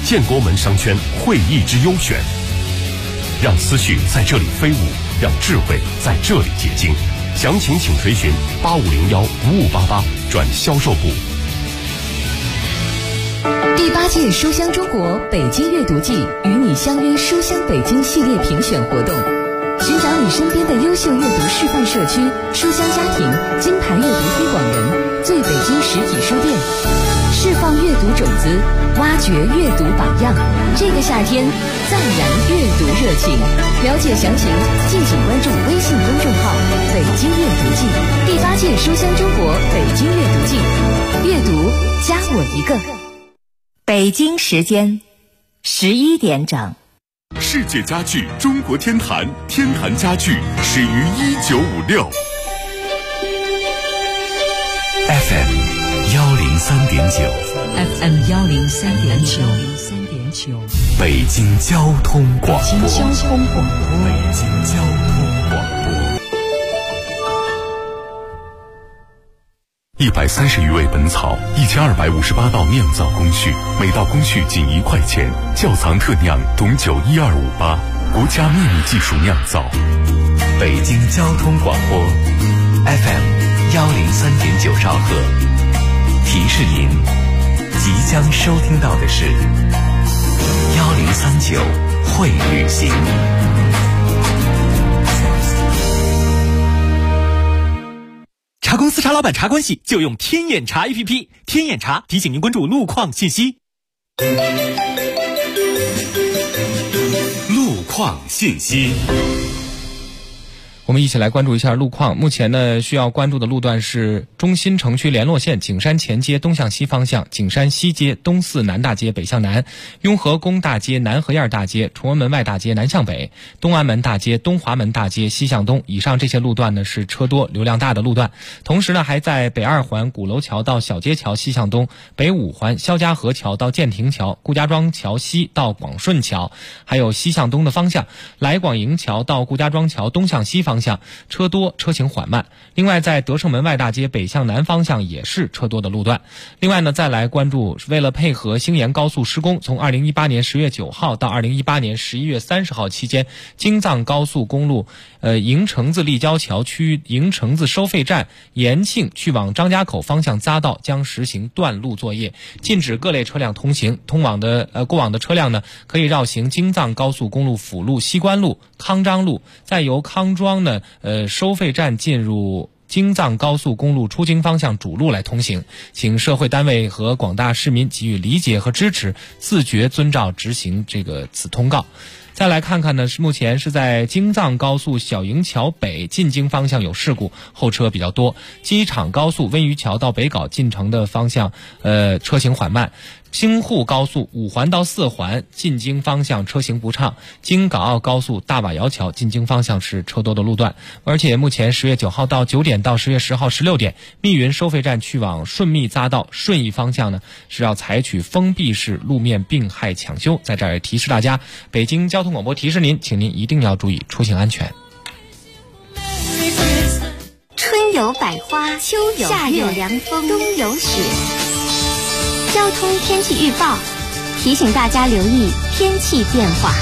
建国门商圈会议之优选，让思绪在这里飞舞，让智慧在这里结晶。详情请垂询8501-5588转销售部。 第8届书香中国北京阅读季与你相约书香北京系列评选活动，寻找你身边的优秀阅读示范社区、书香家庭、金牌阅读推广人、最北京实体书店，释放阅读种子，挖掘阅读榜样。这个夏天，再燃阅读热情。了解详情，敬请关注微信公众号“北京阅读季”。第8届书香中国北京阅读季，阅读加我一个。 北京时间11点整。 世界家具中国天坛，天坛家具始于1956。 FM 103.9 FM 103.9， 北京交通广播。 北京交通广播。 130余味本草，1258道酿造工序，每道工序仅1块钱。窖藏特酿董酒12588，国家秘密技术酿造。 北京交通广播 FM 103.9兆赫。提示您，即将收听到的是1039会旅行。 茶公司茶老板茶关系就用天眼查 APP， 天眼查提醒您关注路况信息。 路况信息。 我们一起来关注一下路况。目前呢，需要关注的路段是中心城区联络线景山前街东向西方向、景山西街东四南大街北向南、雍和宫大街南河沿大街、崇文门外大街南向北、东安门大街东华门大街西向东。以上这些路段呢是车多流量大的路段。同时呢，还在北二环鼓楼桥到小街桥西向东、北五环肖家河桥到建亭桥、顾家庄桥西到广顺桥，还有西向东的方向来广营桥到顾家庄桥东向西方向车多，车行缓慢。另外在德胜门外大街北向南方向也是车多的路段。另外呢，再来关注为了配合兴延高速施工，从2018年10月9号到2018年11月30号期间，京藏高速公路营城子立交桥区营城子收费站延庆去往张家口方向匝道将实行断路作业，禁止各类车辆通行。过往的车辆呢，可以绕行京藏高速公路辅路西关路、康庄路，再由康庄呢收费站进入京藏高速公路出京方向主路来通行。请社会单位和广大市民给予理解和支持，自觉遵照执行此通告。再来看看呢，是目前是在京藏高速小营桥北进京方向有事故，后车比较多。机场高速温榆桥到北碏进城的方向车行缓慢。京沪高速5环到4环进京方向车行不畅，京港澳高速大瓦窑桥进京方向是车多的路段。而且目前10月9号到9点到10月10号16点，密云收费站去往顺密匝道顺义方向呢，是要采取封闭式路面并害抢修。在这儿提示大家，北京交通广播提示您，请您一定要注意出行安全。 春有百花，秋有夏有凉风，冬有雪。交通天气预报提醒大家留意天气变化。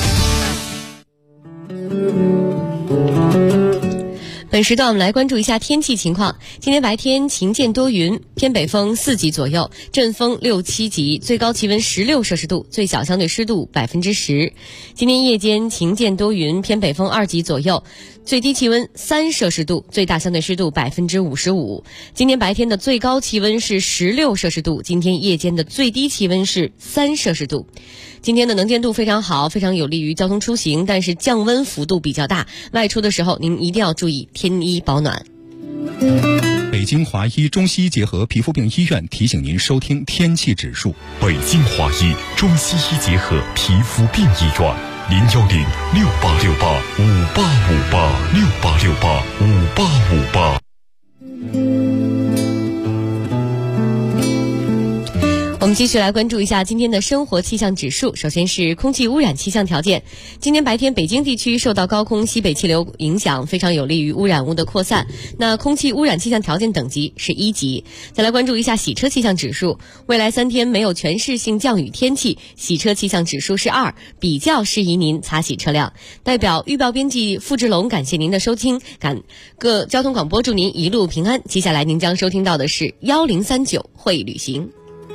本时段我们来关注一下天气情况。今天白天晴间多云，偏北风4级左右，阵风6、7级，最高气温16摄氏度，最小相对湿度10%。今天夜间晴间多云，偏北风2级左右，最低气温3摄氏度，最大相对湿度55%。今天白天的最高气温是16摄氏度，今天夜间的最低气温是3摄氏度。今天的能见度非常好，非常有利于交通出行，但是降温幅度比较大，外出的时候您一定要注意添衣保暖。 北京华医中西医结合皮肤病医院提醒您收听天气指数。 北京华医中西医结合皮肤病医院，086858586858。 我们继续来关注一下今天的生活气象指数。首先是空气污染气象条件。今天白天北京地区受到高空西北气流影响，非常有利于污染物的扩散。那空气污染气象条件等级是1级。再来关注一下洗车气象指数。未来3天没有全市性降雨天气，洗车气象指数是2，比较适宜您擦洗车辆。代表预报编辑付志龙感谢您的收听，各交通广播祝您一路平安。接下来您将收听到的是1039会旅行。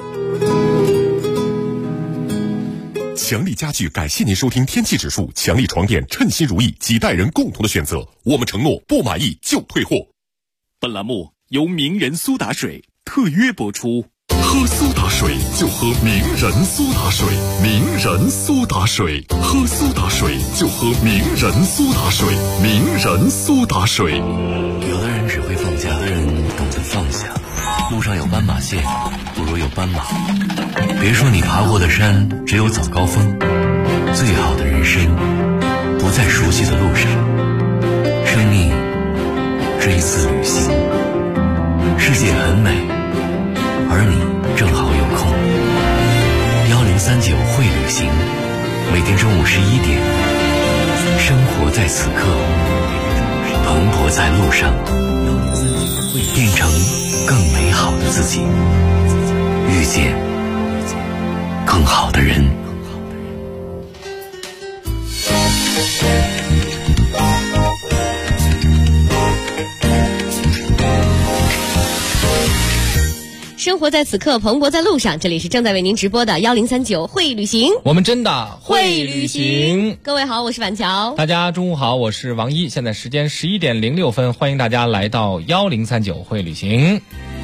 强力家具感谢您收听天气指数，强力床垫称心如意，几代人共同的选择，我们承诺不满意就退货。 本栏目由名人苏打水特约播出。 喝苏打水就喝名人苏打水，名人苏打水，喝苏打水就喝名人苏打水，名人苏打水。 有的人只会放假，有的人懂得放下。路上有斑马线，不如有斑马。别说你爬过的山只有早高峰，最好的人生不在熟悉的路上。生命是一次旅行，世界很美，而你正好有空。1039会旅行，每天中午11点，生活在此刻，蓬勃在路上，变成更美好的自己，遇见更好的人。 生活在此刻，蓬勃在路上。这里是正在为您直播的1039会旅行， 我们真的会旅行。 各位好，我是婉乔。 大家中午好，我是王一。现在时间11点06分，欢迎大家来到1039会旅行。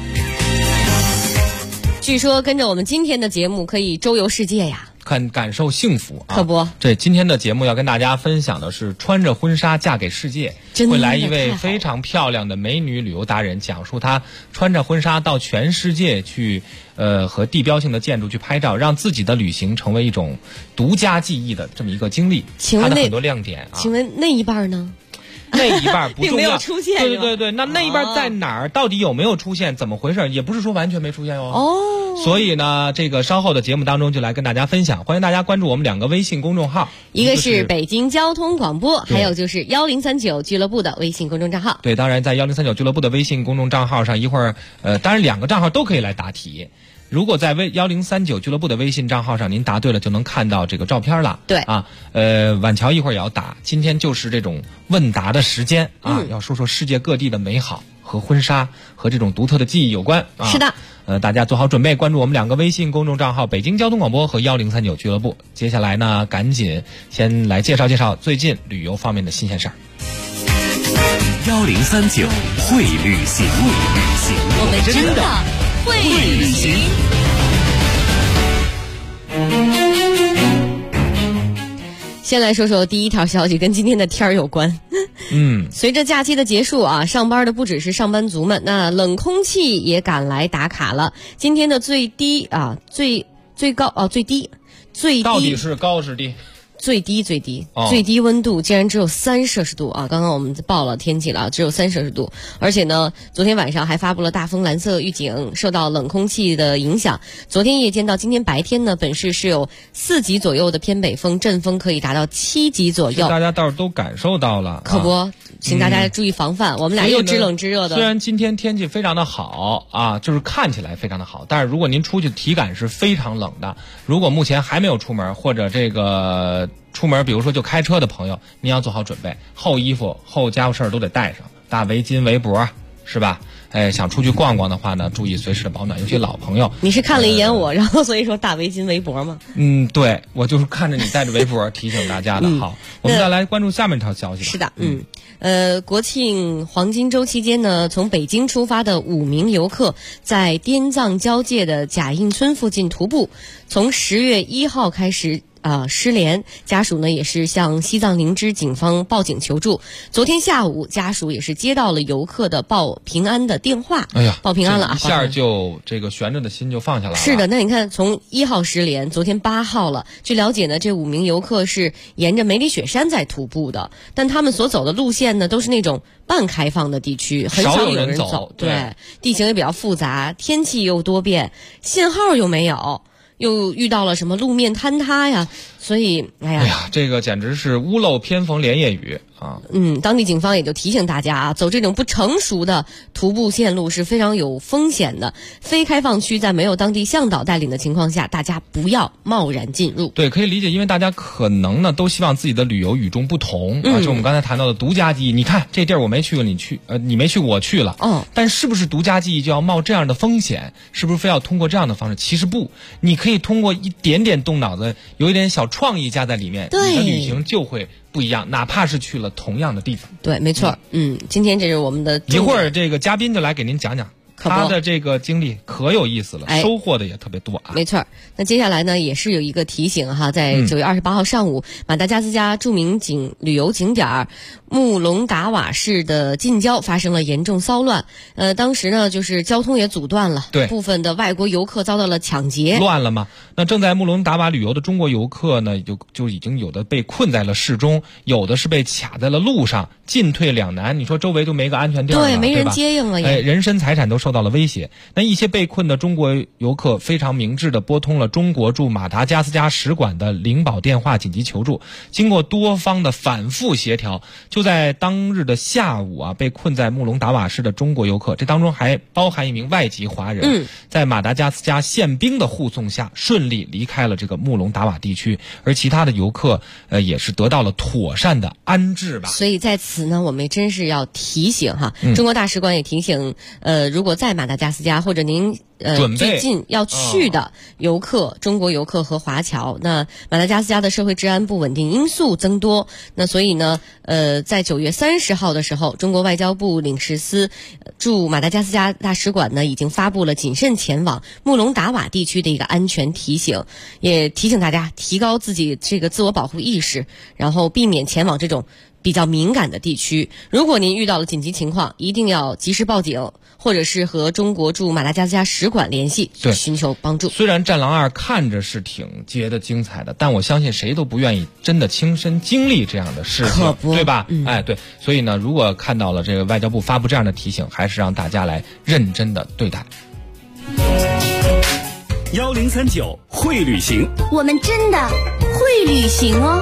据说跟着我们今天的节目可以周游世界呀， 感受幸福啊！ 可不， 这今天的节目要跟大家分享的是穿着婚纱嫁给世界，会来一位非常漂亮的美女旅游达人，讲述她穿着婚纱到全世界去，和地标性的建筑去拍照，让自己的旅行成为一种独家记忆的这么一个经历。它的很多亮点啊。 请问那一半呢？ 那一半不重要， 并没有出现。 对，那一半在哪儿？到底有没有出现？怎么回事？也不是说完全没出现哦。所以呢，这个稍后的节目当中就来跟大家分享。欢迎大家关注我们2个微信公众号， 一个是北京交通广播，还有就是1039俱乐部的微信公众账号。 对，当然在1039俱乐部的微信公众账号上，一会儿当然2个账号都可以来答题。如果在1039俱乐部的微信账号上您答对了，就能看到这个照片了。 对啊，婉乔一会儿也要答。今天就是这种问答的时间啊，要说说世界各地的美好和婚纱和这种独特的记忆有关啊。 是的， 大家做好准备，关注我们2个微信公众账号：北京交通广播和1039俱乐部。接下来呢，赶紧先来介绍介绍最近旅游方面的新鲜事儿。 1039会旅行， 我们真的会旅行。先来说说第一条消息，跟今天的天儿有关。随着假期的结束啊，上班的不只是上班族们，那冷空气也赶来打卡了。今天的最低啊，最低到底是高是低？ 最低温度竟然只有3摄氏度啊！刚刚我们报了天气了，只有3摄氏度，而且呢，昨天晚上还发布了大风蓝色预警，受到冷空气的影响。昨天夜间到今天白天呢，本市是有4级左右的偏北风，阵风可以达到7级左右。 大家倒是都感受到了， 可不，请大家注意防范。我们俩又知冷知热的。 虽然今天天气非常的好啊，就是看起来非常的好，但是如果您出去体感是非常冷的。如果目前还没有出门，或者这个出门，比如说就开车的朋友，您要做好准备，厚衣服、厚家伙事儿都得带上，大围巾、围脖，是吧？想出去逛逛的话呢，注意随时的保暖，尤其老朋友。 你是看了一眼我，然后所以说大围巾、围脖吗？ 对，我就是看着你带着围脖提醒大家的。好，我们再来关注下面一条消息吧。 是的，国庆黄金周期间呢，从北京出发的5名游客在滇藏交界的贾印村附近徒步，从10月1号开始失联，家属呢也是向西藏灵芝警方报警求助。昨天下午，家属也是接到了游客的报平安的电话。 哎呀， 报平安了啊！ 一下就这个悬着的心就放下来了。 是的，那你看，从1号失联，昨天8号了。据了解呢，这5名游客是沿着梅里雪山在徒步的，但他们所走的路线呢，都是那种半开放的地区，很少有人走。对，地形也比较复杂，天气又多变，信号又没有。又遇到了什么路面坍塌呀，所以哎呀， 这个简直是屋漏偏逢连夜雨啊！ 当地警方也就提醒大家啊，走这种不成熟的徒步线路是非常有风险的。非开放区在没有当地向导带领的情况下，大家不要贸然进入。 对，可以理解，因为大家可能呢都希望自己的旅游与众不同啊，就我们刚才谈到的独家记忆。你看这地儿我没去过，你没去过，我去了。但是不是独家记忆就要冒这样的风险？是不是非要通过这样的方式？其实不，你可以通过一点点动脑子，有一点小创意加在里面，你的旅行就会不一样，哪怕是去了同样的地方。 对，没错。今天这是我们的一会儿这个嘉宾就来给您讲讲他的这个经历，可有意思了，收获的也特别多啊。 没错。那接下来呢，也是有一个提醒哈，在9月28号上午，马达加斯加著名旅游景点穆隆达瓦市的近郊发生了严重骚乱。当时呢，就是交通也阻断了， 对， 部分的外国游客遭到了抢劫， 乱了吗？那正在穆隆达瓦旅游的中国游客呢，就已经有的被困在了市中，有的是被卡在了路上，进退两难。你说周围就没个安全地儿了， 对，没人接应了也， 人身财产都受到了威胁。那一些被困的中国游客非常明智地拨通了中国驻马达加斯加使馆的领保电话紧急求助。经过多方的反复协调，就在当日的下午啊，被困在穆隆达瓦市的中国游客，这当中还包含一名外籍华人，在马达加斯加宪兵的护送下顺利离开了这个穆隆达瓦地区，而其他的游客也是得到了妥善的安置吧。 所以在此呢，我们真是要提醒哈，中国大使馆也提醒，如果在马达加斯加或者您最近要去的游客，中国游客和华侨，那马达加斯加的社会治安不稳定因素增多，那所以呢，在9月30号的时候，中国外交部领事司驻马达加斯加大使馆呢，已经发布了谨慎前往穆隆达瓦地区的一个安全提醒，也提醒大家提高自己这个自我保护意识，然后避免前往这种比较敏感的地区。如果您遇到了紧急情况，一定要及时报警，或者是和中国驻马达加斯加使馆联系，寻求帮助。 虽然《战狼2》看着是挺觉得精彩的，但我相信谁都不愿意真的亲身经历这样的事情，对吧？对。所以呢，如果看到了这个外交部发布这样的提醒，还是让大家来认真的对待。 1039会旅行， 我们真的会旅行哦。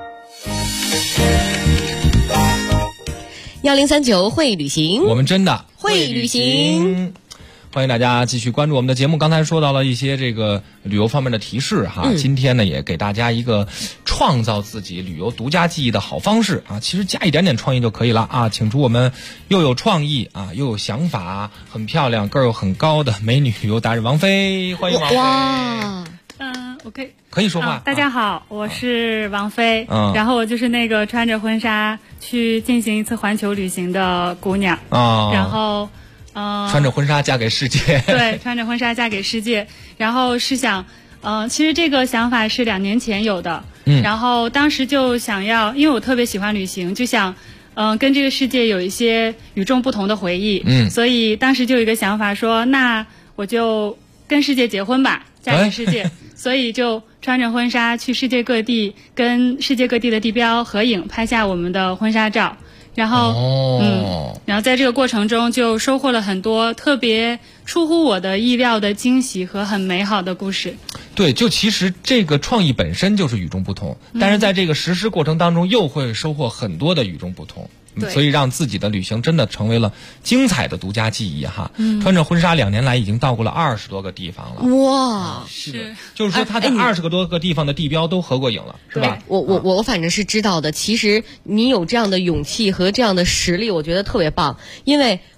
1039会旅行， 我们真的会旅行。 欢迎大家继续关注我们的节目。刚才说到了一些这个旅游方面的提示哈，今天呢也给大家一个创造自己旅游独家记忆的好方式啊，其实加一点点创意就可以了啊，请出我们又有创意啊又有想法，很漂亮个儿又很高的美女旅游达人王菲，欢迎王菲。 哇，我可以说话。 大家好，我是王菲，然后我就是那个穿着婚纱去进行一次环球旅行的姑娘然后穿着婚纱嫁给世界。 对，穿着婚纱嫁给世界。然后是想其实这个想法是2年前有的，然后当时就想要，因为我特别喜欢旅行，就想跟这个世界有一些与众不同的回忆，所以当时就有一个想法说，那我就跟世界结婚吧，嫁给世界。所以就穿着婚纱去世界各地，跟世界各地的地标合影，拍下我们的婚纱照。然后然后在这个过程中就收获了很多特别出乎我的意料的惊喜和很美好的故事。 对，就其实这个创意本身就是与众不同，但是在这个实施过程当中又会收获很多的与众不同，所以让自己的旅行真的成为了精彩的独家记忆哈。穿着婚纱2年来已经到过了20多个地方了。 哇， 是，就是说他在20多个地方的地标都合过影了，是吧？ 我反正是知道的。其实你有这样的勇气和这样的实力，我觉得特别棒。因为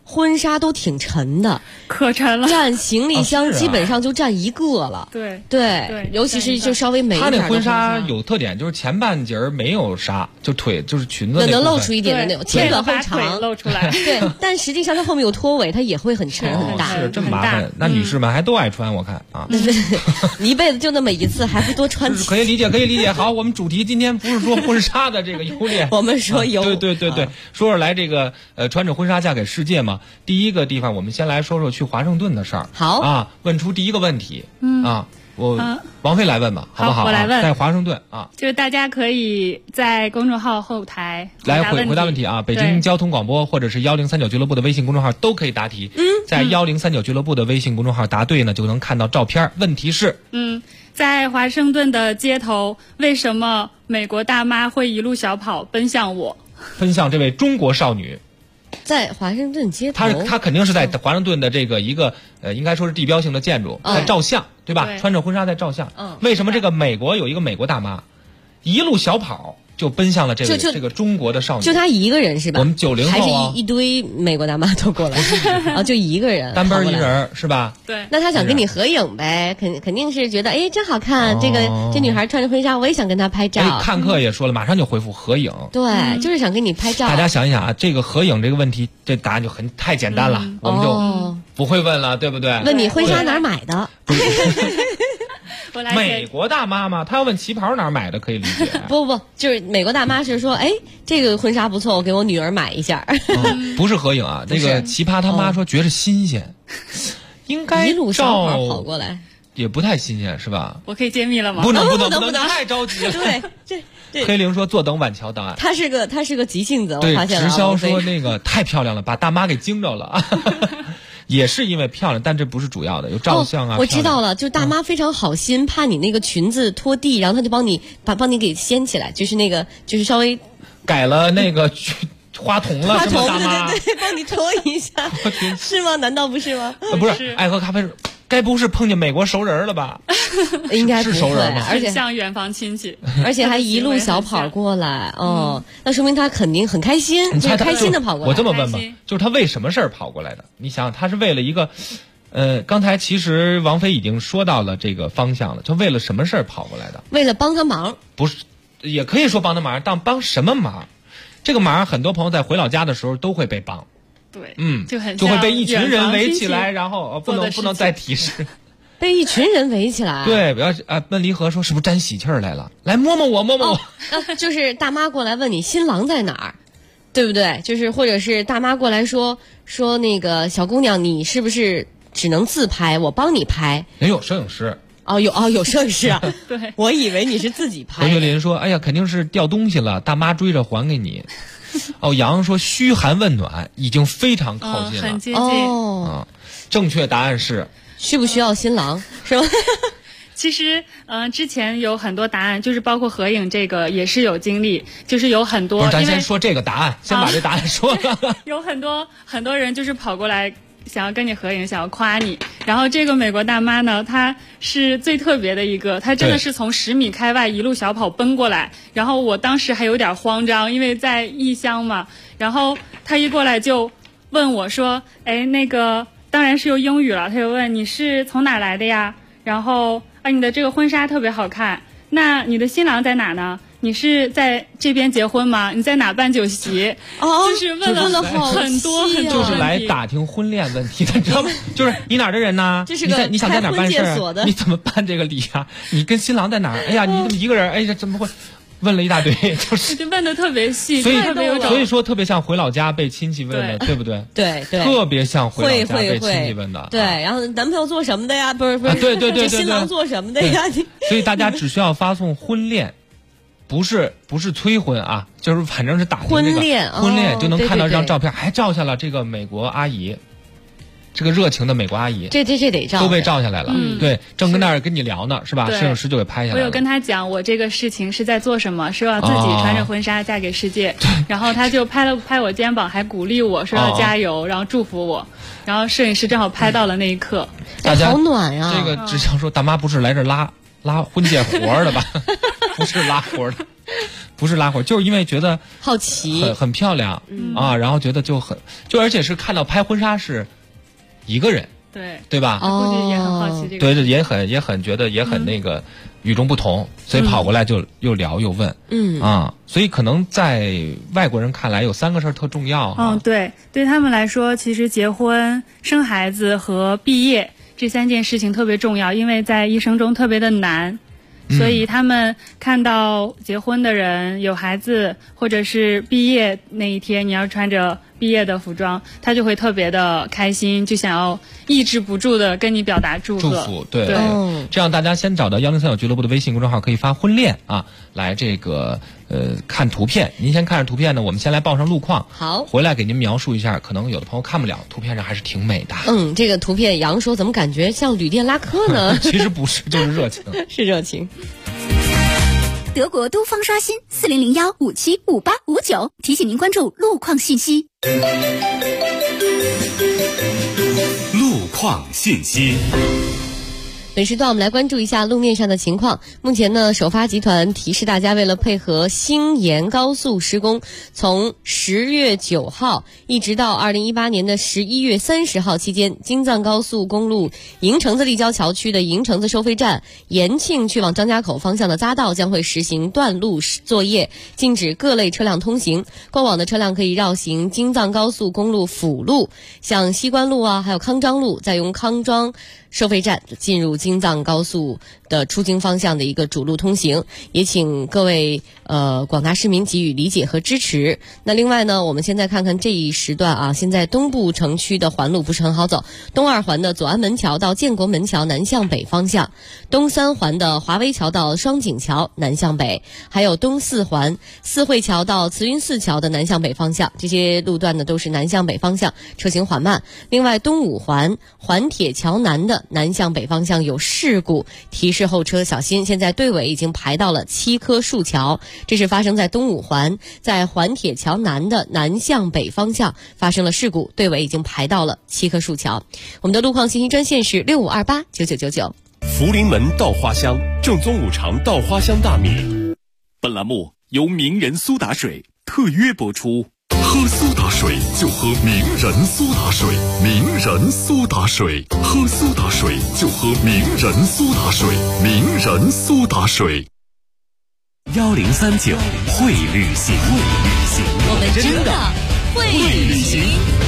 婚纱都挺沉的， 可沉了， 占行李箱基本上就占一个了。 对， 尤其是就稍微美一点的他那婚纱有特点，就是前半截没有纱，就腿就是裙子能露出一点的那种，前短后长露出来。 对，但实际上它后面有托尾，它也会很沉很大。 是真麻烦。那女士们还都爱穿，我看啊。 你一辈子就那么一次，还不多穿几次？ 可以理解。好，我们主题今天不是说婚纱的这个优劣， 我们说有。 对，说说来这个穿着婚纱嫁给世界嘛。第一个地方，我们先来说说去华盛顿的事儿。 好啊，问出第一个问题。王菲来问吧，好不好？ 我来问。 在华盛顿啊， 就是大家可以在公众号后台来回答问题啊。北京交通广播或者是1039俱乐部的微信公众号都可以答题。在1039俱乐部的微信公众号答对呢，就能看到照片。问题是， 在华盛顿的街头，为什么美国大妈会一路小跑奔向我？ 奔向这位中国少女。 在华盛顿街头， 他肯定是在华盛顿的这个一个应该说是地标性的建筑，在照相，对吧？穿着婚纱在照相。为什么这个美国有一个美国大妈一路小跑就奔向了这个中国的少女？ 就她一个人是吧？ 我们90后还是一堆美国大妈都过来啊？就一个人， 单奔一人是吧？ 对。 那他想跟你合影呗，肯定是觉得哎真好看，这女孩穿着婚纱，我也想跟她拍照。 看客也说了，马上就回复合影。 对，就是想跟你拍照。 大家想一想啊，这个合影这个问题，这答案就太简单了，我们就不会问了，对不对？ 问你婚纱哪儿买的？ 美国大妈嘛，她要问旗袍哪儿买的，可以理解。 不，就是美国大妈是说，哎，这个婚纱不错，我给我女儿买一下。 不是合影啊，这个奇葩他妈说觉着新鲜，应该一路小跑跑过来， 也不太新鲜是吧？ 我可以揭秘了吗？ 不能，太着急了。 对， 黑灵说坐等晚桥档案。 他是个急性子， 对， 我发现了。 直销说那个太漂亮了，把大妈给惊着了。也是因为漂亮，但这不是主要的，有照相啊。 我知道了，就大妈非常好心，怕你那个裙子拖地，然后他就帮你给掀起来，就是稍微改了那个花童了，什么大妈？ 对，帮你拖一下，是吗？难道不是吗？ 不是，爱喝咖啡。该不是碰见美国熟人了吧？ 应该是熟人吗？ 而且像远房亲戚， 而且还一路小跑过来，那说明他肯定很开心，就是开心的跑过来。 我这么问吧，就是他为什么事儿跑过来的？你想，他是为了一个，刚才其实王菲已经说到了这个方向了，就为了什么事儿跑过来的？ 为了帮他忙？ 不是，也可以说帮他忙，但帮什么忙？这个忙，很多朋友在回老家的时候都会被帮。 对， 就会被一群人围起来，然后不能再提示， 被一群人围起来。 对，不要问离合说是不是沾喜气儿来了？来摸摸我。 就是大妈过来问你新郎在哪儿，对不对？就是或者是大妈过来说那个小姑娘，你是不是只能自拍？我帮你拍。 有摄影师。 有摄影师啊。 对， 我以为你是自己拍。 何学林说：“哎呀，肯定是掉东西了，大妈追着还给你。”杨说嘘寒问暖已经非常靠近了， 很接近。 正确答案是需不需要新郎是吧？ 其实之前有很多答案，就是包括合影这个也是有经历，就是有很多。 不是，咱先说这个答案，先把这答案说了。 有很多人就是跑过来想要跟你合影，想要夸你。然后这个美国大妈呢，她是最特别的一个，她真的是从10米开外一路小跑奔过来。然后我当时还有点慌张，因为在异乡嘛。然后她一过来就问我说：“哎，那个当然是用英语了。”她就问你是从哪来的呀？然后你的这个婚纱特别好看，那你的新郎在哪呢？你是在这边结婚吗？你在哪办酒席？就是问了很多很多， 就是来打听婚恋问题的，你知道吗？就是你哪儿的人呢？你想在哪儿办事儿？你怎么办这个礼啊？你跟新郎在哪儿？哎呀，你怎么一个人？哎呀，怎么会？问了一大堆， 就问的特别细， 所以说特别像回老家被亲戚问的，对不对？ 对， 特别像回老家被亲戚问的。 对，然后男朋友做什么的呀？不是， 对， 新郎做什么的呀？ 所以大家只需要发送婚恋。不是催婚啊，就是反正是打听这个婚恋就能看到这张照片，还照下了这个美国阿姨，这个热情的美国阿姨， 这得照， 都被照下来了。对，正跟那儿跟你聊呢，是吧？摄影师就给拍下来了。 我有跟他讲我这个事情是在做什么，是要自己穿着婚纱嫁给世界，然后他就拍我肩膀，还鼓励我说要加油，然后祝福我，然后摄影师正好拍到了那一刻， 大家好暖啊！ 这个只想说大妈不是来这拉婚介活的吧？不是拉活的， 不是拉伙，就是因为觉得好奇， 很漂亮啊，然后觉得而且是看到拍婚纱是一个人，对吧？ 估计也很好奇这个， 对，也很觉得也很那个与众不同，所以跑过来就又聊又问，所以可能在外国人看来有3个事儿特重要。 对他们来说，其实结婚、生孩子和毕业这3件事情特别重要，因为在一生中特别的难。所以他们看到结婚的人有孩子，或者是毕业那一天你要穿着毕业的服装，他就会特别的开心，就想要抑制不住的跟你表达祝福。对，这样大家先找到103俱乐部的微信公众号，可以发婚恋啊来这个看图片。您先看着图片呢，我们先来报上路况， 好， 回来给您描述一下。可能有的朋友看不了，图片上还是挺美的。 这个图片杨说怎么感觉像旅店拉客呢？ 其实不是，就是热情， 是热情。 德国东方刷新4001575859，提醒您关注路况信息。 路况信息。 本时段我们来关注一下路面上的情况。目前呢，首发集团提示大家，为了配合兴延高速施工，从10月9号一直到2018年的11月30号期间，京藏高速公路营城子立交桥区的营城子收费站、延庆去往张家口方向的匝道将会实行断路作业，禁止各类车辆通行。过往的车辆可以绕行京藏高速公路辅路，像西关路啊，还有康庄路，再用康庄收费站进入京藏高速的出京方向的一个主路通行，也请各位广大市民给予理解和支持。那另外呢，我们现在看看这一时段啊，现在东部城区的环路不是很好走，东2环的左安门桥到建国门桥南向北方向，东3环的华威桥到双井桥南向北，还有东4环四惠桥到慈云寺桥的南向北方向，这些路段呢都是南向北方向，车行缓慢。另外东5环环铁桥南的南向北方向有事故，提示后车小心。现在队尾已经排到了7棵树桥，这是发生在东5环，在环铁桥南的南向北方向发生了事故，队尾已经排到了7棵树桥。我们的路况信息专线是65289999。 福临门稻花香，正宗五常稻花香大米。本栏目由名人苏打水特约播出。 喝苏打水就喝名人苏打水，名人苏打水，喝苏打水就喝名人苏打水，名人苏打水。 1039会旅行， 我们真的会旅行。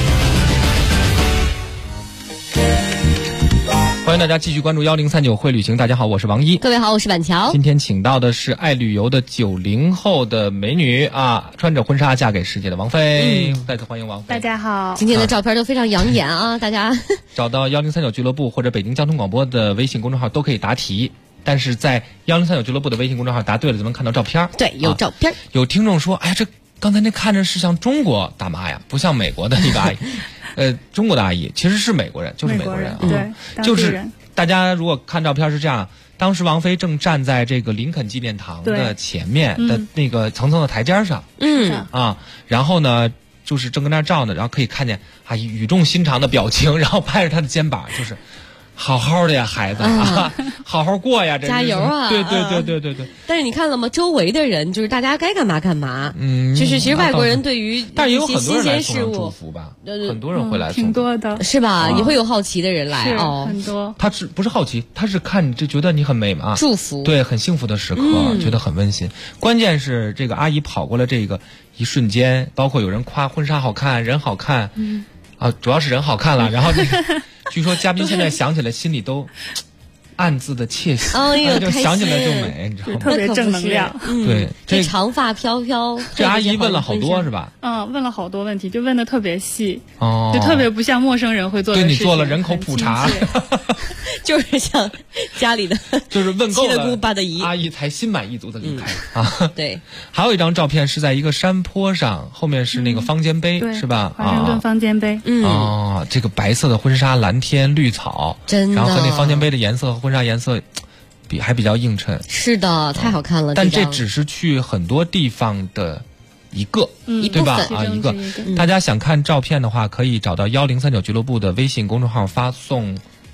欢迎大家继续关注1039会旅行。大家好，我是王一。 各位好，我是板桥。 今天请到的是爱旅游的90后的美女啊，穿着婚纱嫁给世界的王菲。再次欢迎王菲。 大家好。 今天的照片都非常养眼啊，大家找到1039俱乐部或者北京交通广播的微信公众号都可以答题。但是在1039俱乐部的微信公众号答对了就能看到照片。 对，有照片。 有听众说，哎呀，这刚才那看着是像中国大妈呀，不像美国的一个阿姨。中国的阿姨其实是美国人，就是美国人啊。 对， 就是大家如果看照片是这样，当时王菲正站在这个林肯纪念堂的前面的那个层层的台阶上，然后呢，就是正跟那照呢，然后可以看见阿姨语重心长的表情，然后拍着她的肩膀，就是好好的呀，孩子啊，好好过呀， 加油啊！ 对。 但是你看了吗？周围的人就是大家该干嘛干嘛。就是其实外国人对于但也有很多人来新鲜事物祝福吧，很多人会来送， 挺多的， 是吧？也会有好奇的人来哦， 很多。 他不是好奇，他是看就觉得你很美嘛， 祝福， 对，很幸福的时刻，觉得很温馨。关键是这个阿姨跑过来这个一瞬间，包括有人夸婚纱好看，人好看，主要是人好看了，然后那个。据说嘉宾现在想起来心里都暗自的窃喜，就想起来就美，你知道吗？ 特别正能量。 对， 这长发飘飘， 这阿姨问了好多是吧？ 问了好多问题，就问的特别细，就特别不像陌生人会做的事情。 对，你做了人口普查， 就是像家里的， 就是问够了， 阿姨才心满意足的离开啊。 对， 还有一张照片是在一个山坡上，后面是那个方尖碑，是吧？ 华盛顿方尖碑。 这个白色的婚纱，蓝天绿草， 真的， 然后和那方尖碑的颜色和婚纱颜色还比较映衬。 是的，太好看了。 但这只是去很多地方的一个，对吧？一个。大家想看照片的话，可以找到1039俱乐部的微信公众号，发送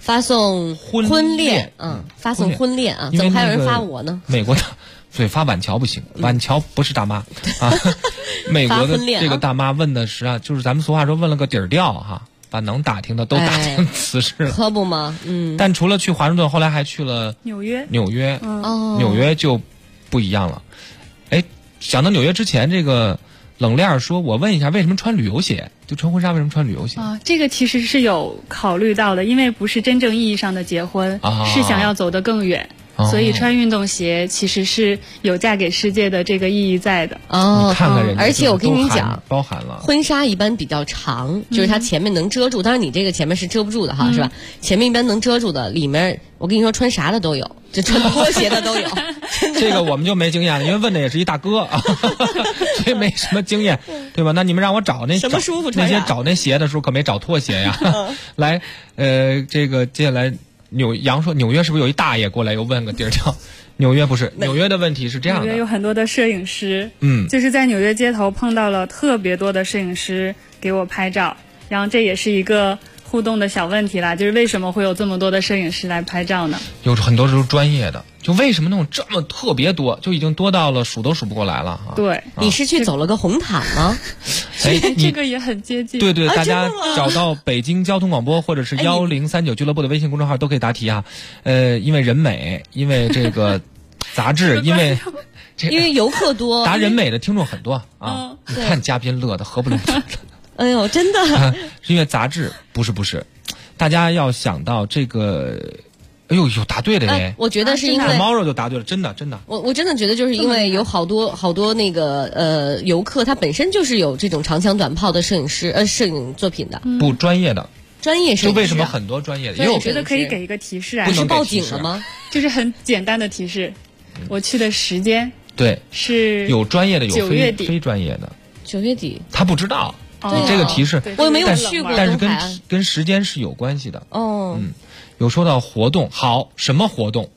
发送婚恋，发送婚恋啊，怎么还有人发我呢？ 美国的，对，发晚桥不行，晚桥不是大妈啊。美国的这个大妈问的是啊，就是咱们俗话说问了个底儿调哈，把能打听的都打听瓷实了， 可不吗？ 但除了去华盛顿，后来还去了纽约，纽约就不一样了。哎，想到纽约之前，这个冷链说，我问一下，为什么穿旅游鞋？就穿婚纱为什么穿旅游鞋啊？这个其实是有考虑到的，因为不是真正意义上的结婚，是想要走得更远。所以穿运动鞋其实是有嫁给世界的这个意义在的。 你看看人家， 而且我跟你讲， 包含了婚纱一般比较长，就是它前面能遮住，当然你这个前面是遮不住的哈，是吧？前面一般能遮住的，里面我跟你说穿啥的都有，就穿拖鞋的都有。 这个我们就没经验了，因为问的也是一大哥啊，所以没什么经验，对吧？那你们让我找那什么舒服穿那些找那鞋的时候，可没找拖鞋呀。来，这个接下来。杨说纽约是不是有一大爷过来又问个地儿叫纽约？不是，纽约的问题是这样的， 纽约有很多的摄影师，就是在纽约街头碰到了特别多的摄影师给我拍照，然后这也是一个互动的小问题啦，就是为什么会有这么多的摄影师来拍照呢？ 有很多都是专业的，就为什么那种这么特别多，就已经多到了数都数不过来了啊！ 对， 你是去走了个红毯吗？ 哎， 这个也很接近。 对，大家找到北京交通广播或者是1039俱乐部的微信公众号都可以答题啊。因为人美，因为这个杂志，因为游客多， 答人美的听众很多啊。看嘉宾乐的合不拢嘴了。 哎呦，真的， 是因为杂志不是，大家要想到这个。哎呦，有答对的耶！ 我觉得是因为猫肉就答对了，真的。 我真的觉得就是因为有好多那个游客，他本身就是有这种长枪短炮的摄影师摄影作品的， 不专业的专业摄影师。 就为什么很多专业的？ 我觉得可以给一个提示啊， 不是报警了吗？ 就是很简单的提示，我去的时间对是有专业的，有 9月底非专业的。 9月底， 他不知道。你这个提示我没有去过， 但是跟时间是有关系的。有说到活动，好，什么活动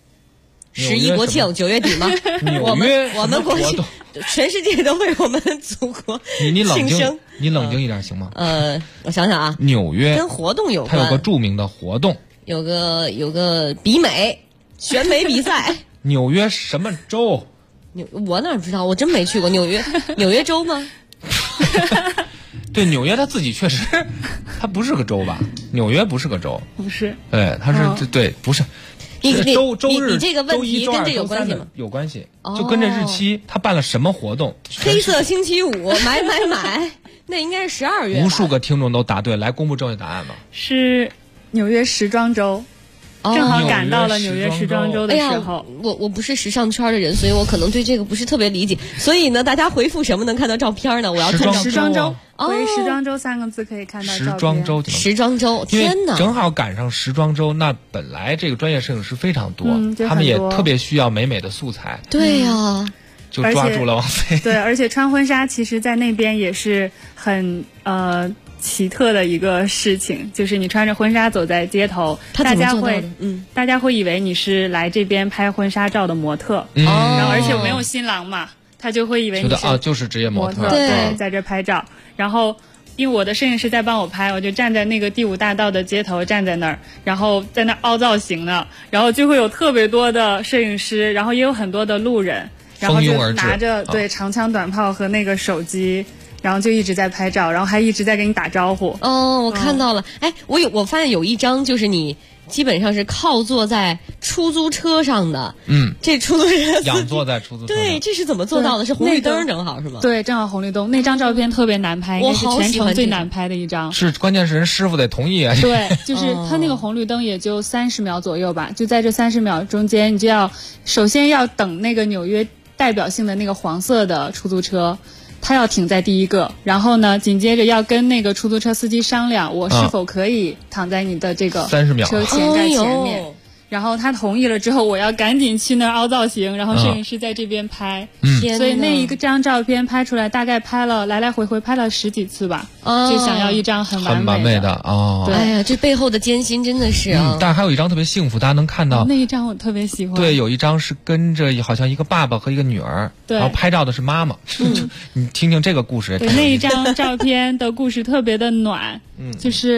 ？11国庆9月底吗？ 纽约我们国庆，全世界都为我们祖国庆生。 你冷静一点行吗？ 我想想啊， 纽约跟活动有关， 它有个著名的活动， 有个比美选美比赛。 纽约什么州？ 我哪知道？我真没去过纽约州吗？ 对，纽约它自己确实，它不是个州吧？纽约不是个州， 不是。 对，它是对，不是。周日、 你这个问题跟这有关系吗？ 有关系，就跟这日期，他办了什么活动？ 黑色星期五，买，那应该是12月。 无数个听众都答对，来公布正确答案吧。 是纽约时装周。正好赶到了纽约时装周的时候。 我不是时尚圈的人，所以我可能对这个不是特别理解。所以呢，大家回复什么能看到照片呢？我要看时装周。回时装周3个字可以看到照片。 时装周， 天哪！ 正好赶上时装周，那本来这个专业摄影师非常多，他们也特别需要美的素材。 对呀， 就抓住了王菲。 对，而且穿婚纱其实在那边也是很奇特的一个事情，就是你穿着婚纱走在街头，大家会以为你是来这边拍婚纱照的模特，然后而且没有新郎嘛，他就会以为你是就是职业模特， 对，在这拍照。然后因为我的摄影师在帮我拍，我就站在那个第5大道的街头站在那儿，然后在那凹造型呢，然后就会有特别多的摄影师，然后也有很多的路人，然后就拿着长枪短炮和那个手机。然后就一直在拍照，然后还一直在给你打招呼。 我看到了。哎，我发现有一张就是你基本上是靠坐在出租车上的。这出租车仰坐在出租车上。 对，这是怎么做到的？是红绿灯正好是吗？ 对，正好红绿灯。那张照片特别难拍，应该是全程最难拍的一张。 是，关键是人师傅得同意啊。 对，就是他那个红绿灯也就30秒左右吧，就在这30秒中间，你就要首先要等那个纽约代表性的那个黄色的出租车。他要停在第一个，然后呢，紧接着要跟那个出租车司机商量，我是否可以躺在你的这个 30秒车前盖前面。然后他同意了之后，我要赶紧去那儿凹造型，然后摄影师在这边拍。所以那一张照片拍出来，大概拍了来回拍了10几次吧，就想要一张很完美的哦。 对，哎呀，这背后的艰辛真的是啊。 但是还有一张特别幸福，大家能看到那一张我特别喜欢。 对，有一张是跟着好像一个爸爸和一个女儿，然后拍照的是妈妈。你听听这个故事。 对，那一张照片的故事特别的暖。就是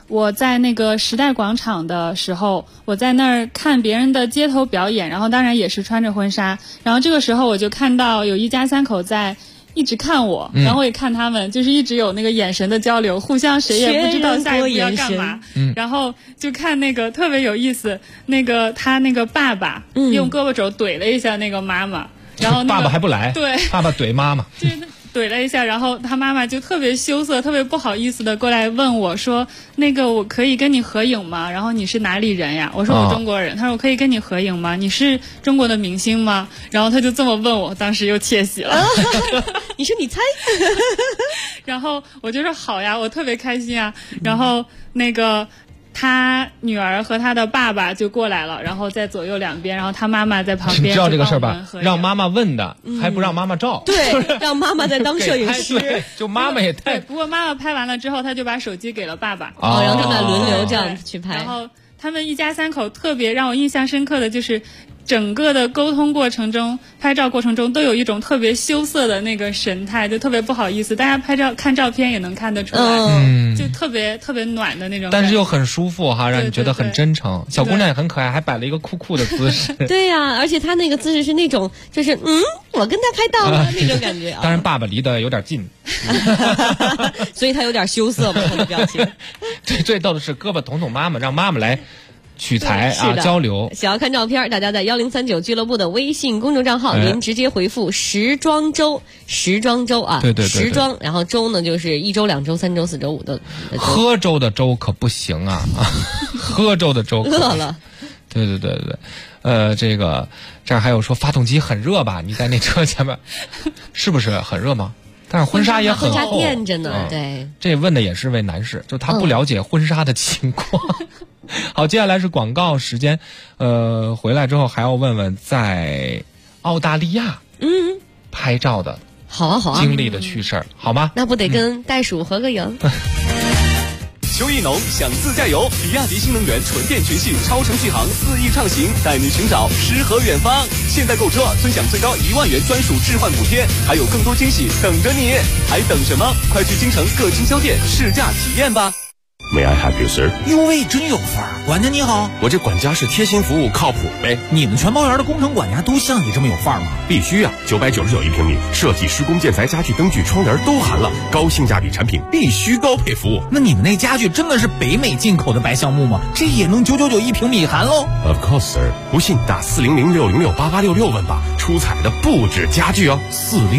我在那个时代广场的时候，我在那儿看别人的街头表演，然后当然也是穿着婚纱，然后这个时候我就看到有一家三口在一直看我，然后我也看他们，就是一直有那个眼神的交流，互相谁也不知道下一步要干嘛，然后就看那个特别有意思，那个他那个爸爸用胳膊肘怼了一下那个妈妈，然后爸爸还不来， 对， 爸爸怼妈妈， 怼了一下，然后他妈妈就特别羞涩、特别不好意思的过来问我说：“那个我可以跟你合影吗？然后你是哪里人呀？”我说我中国人。他说我可以跟你合影吗？你是中国的明星吗？然后他就这么问我，当时又窃喜了。 你说你猜？ 然后我就说好呀，我特别开心啊。然后那个。他女儿和他的爸爸就过来了，然后在左右两边，然后他妈妈在旁边。 你知道这个事儿吧？让妈妈问的，还不让妈妈照。 对，让妈妈在当摄影师。 对，就妈妈也太。 对，不过妈妈拍完了之后，他就把手机给了爸爸。 然后他们俩轮流这样去拍。 然后他们一家三口特别让我印象深刻的就是。整个的沟通过程中，拍照过程中都有一种特别羞涩的那个神态，就特别不好意思。大家拍照看照片也能看得出来，就特别特别暖的那种。 但是又很舒服哈，让你觉得很真诚。小姑娘也很可爱，还摆了一个酷酷的姿势。 对呀，而且她那个姿势是那种，就是我跟她拍到了那种感觉。 当然，爸爸离得有点近， 所以他有点羞涩嘛，他的表情。 最逗的是胳膊捅捅妈妈，让妈妈来。取材啊，交流。 想要看照片，大家在1039俱乐部的微信公众账号，您直接回复时装周啊， 对， 时装，然后周呢就是1周、2周、3周、4周、5周。 喝粥的粥可不行啊，喝粥的粥。 饿了。 对，这个这儿还有说发动机很热吧？你在那车前面，是不是很热吗？但是婚纱也很厚， 婚纱垫着呢，对。 这问的也是位男士，就他不了解婚纱的情况。好，接下来是广告时间，回来之后还要问问在澳大利亚拍照的好啊经历的趣事儿，好吗？ 那不得跟袋鼠合个影？ 秋意浓，想自驾游，比亚迪新能源纯电全系超程续航4翼畅行，带你寻找诗和远方。现在购车尊享最高1万元专属置换补贴，还有更多惊喜等着你，还等什么？快去京城各经销店试驾体验吧。 May I help you, sir？ 哟喂，真有范儿！管家你好， 我这管家是贴心服务，靠谱呗。 你们全包园的工程管家都像你这么有范儿吗？ 必须啊！999一平米，设计、施工、建材、家具、灯具、窗帘都含了，高性价比产品，必须高配服务。 那你们那家具真的是北美进口的白橡木吗？这也能999一平米含喽 ？Of course, sir。不信打400-606-8866问吧，出彩的不止家具哦。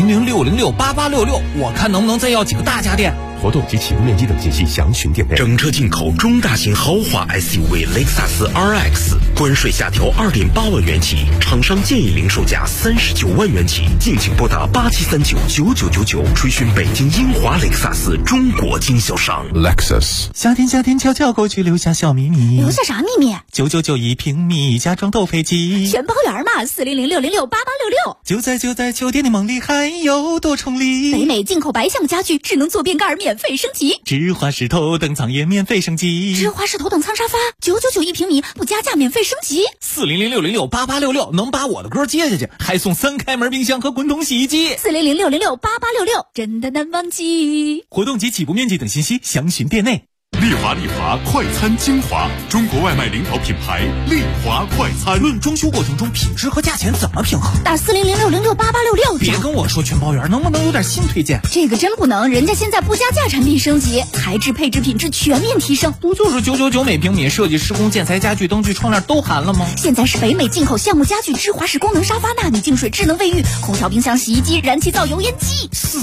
400-606-8866，我看能不能再要几个大家电。 活动及起步面积等信息详询店内。 整车进口中大型豪华 SUV 雷克萨斯 RX， 关税下调2.8万元起，厂商建议零售价39万元起，敬请拨打87399999，垂询北京英华雷克萨斯中国经销商。 Lexus。 夏天悄悄过去，留下小秘密。 留下啥秘密 ？999一平米，家装都配齐， 全包圆嘛！400-606-8866。 就在酒店的梦里，还有多重礼。 北美进口白橡木家具，智能坐便盖免费升级， 芝华士头等舱也免费升级， 芝华士头等舱沙发999一平米，不加价免费升级。 400-606-8866能把我的歌接下去，还送3开门冰箱和滚筒洗衣机。 400-606-8866真的难忘记。 活动及起步面积等信息详询店内。 丽华快餐精华，中国外卖领导品牌丽华快餐。 论装修过程中品质和价钱怎么平衡？ 打400-606-8866。 别跟我说全包圆，能不能有点新推荐？ 这个真不能，人家现在不加价产品升级，材质、配置、品质全面提升。 不就是999每平米，设计、施工、建材、家具、灯具、窗帘都含了吗？ 现在是北美进口橡木家具、芝华士功能沙发、纳米净水、智能卫浴、空调、冰箱、洗衣机、燃气灶、油烟机。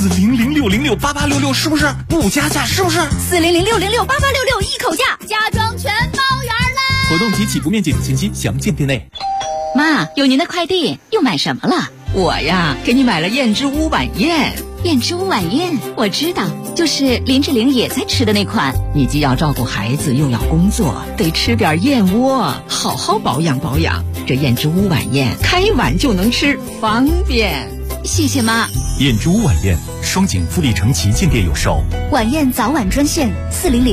400-606-8866是不是不加价？是不是 400-606-8866一口价，家装全包圆了。 活动及起步面积等信息详见店内。 妈，有您的快递，又买什么了？我呀，给你买了燕之屋晚宴。燕之屋晚宴，我知道，就是林志玲也在吃的那款。你既要照顾孩子，又要工作，得吃点燕窝，好好保养保养。这燕之屋晚宴，开碗就能吃，方便。谢谢妈。 燕之屋晚宴，双井富力城旗舰店有售。 晚宴早晚专线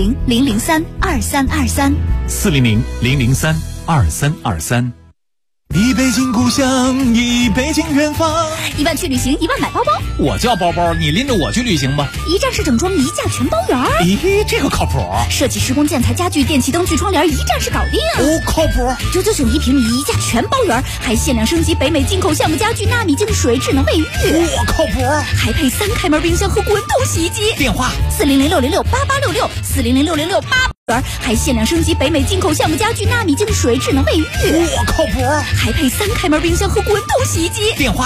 400-003-2323。 400-003-2323。 一北京故乡，一北京远方。 1万去旅行，1万买包包。 我叫包包，你拎着我去旅行吧。 一站式整装，一价全包圆。 咦，这个靠谱。 设计、施工、建材、家具、电器、灯具、窗帘，一站式搞定。 哦，靠谱。 999一平米，一价全包圆，还限量升级北美进口橡木家具、纳米净水、智能卫浴。 哇，靠谱。 还配3开门冰箱和滚筒洗衣机。 电话 400-606-8866，400-606-88还限量升级北美进口橡木家具、纳米净水、智能卫浴。 哇，靠谱。 还配3开门冰箱和滚筒洗衣机。 电话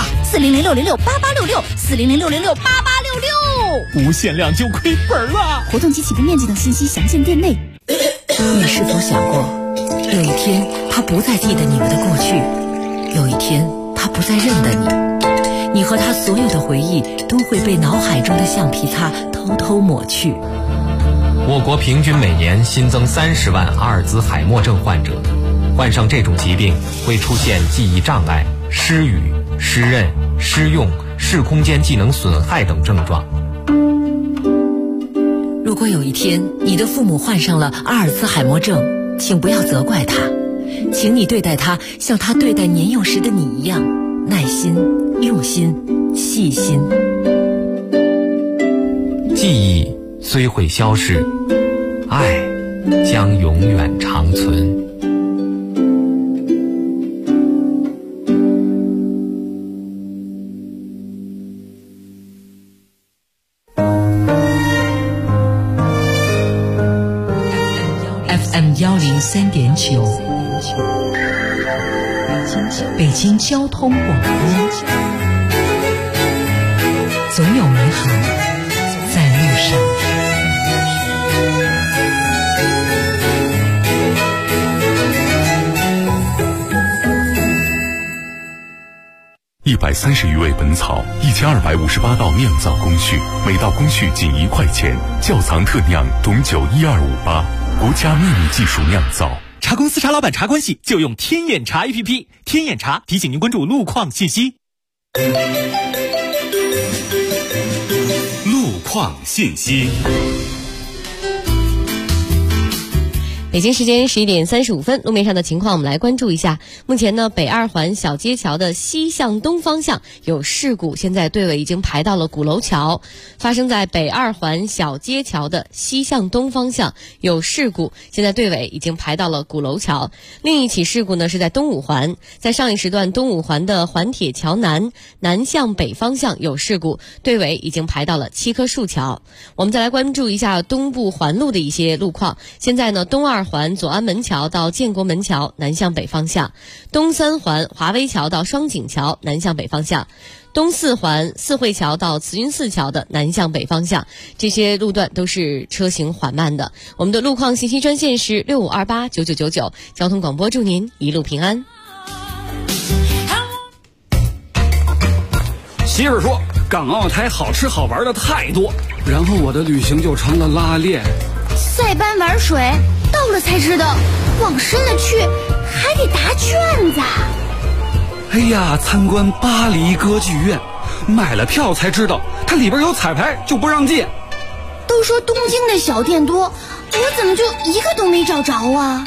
400-606-8866，400-606-8866。 无限量就亏本了。 活动及起步面积等信息详见店内。 你是否想过，有一天他不再记得你们的过去，有一天他不再认得你，你和他所有的回忆都会被脑海中的橡皮擦偷偷抹去。 我国平均每年新增30万阿尔兹海默症患者，患上这种疾病会出现记忆障碍、失语、失认、失用、视空间技能损害等症状。 如果有一天你的父母患上了阿尔兹海默症，请不要责怪他，请你对待他像他对待年幼时的你一样，耐心、用心、细心。 记忆虽会消逝，爱将永远长存。 FM 103.9，北京交通广播，总有美好在路上。 130余味本草，1258道酿造工序，每道工序仅1块钱。窖藏特酿董酒12588，国家秘密技术酿造。 茶公司茶老板茶关系就用天眼茶 APP， 天眼茶提醒您关注路况信息。 路况信息。 北京时间11点35分，路面上的情况我们来关注一下。目前呢，北二环小街桥的西向东方向有事故，现在队尾已经排到了鼓楼桥。发生在北二环小街桥的西向东方向有事故，现在队尾已经排到了鼓楼桥。另一起事故呢是在东五环，在上一时段东五环的环铁桥南向北方向有事故，队尾已经排到了7棵树桥。我们再来关注一下东部环路的一些路况。现在呢，东二环左安门桥到建国门桥南向北方向，东三环华威桥到双井桥南向北方向，东四环四惠桥到慈云寺桥的南向北方向，这些路段都是车行缓慢的。我们的路况信息专线是65289999，交通广播祝您一路平安。 媳妇说港澳台好吃好玩的太多，然后我的旅行就成了拉练。 塞班玩水，到了才知道，往深了去还得答卷子。 哎呀，参观巴黎歌剧院，买了票才知道它里边有彩排，就不让进。 都说东京的小店多，我怎么就一个都没找着啊？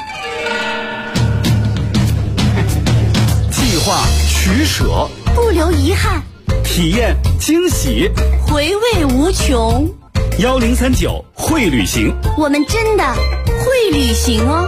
计划取舍， 不留遗憾， 体验惊喜， 回味无穷。 1039会旅行， 我们真的会旅行哦。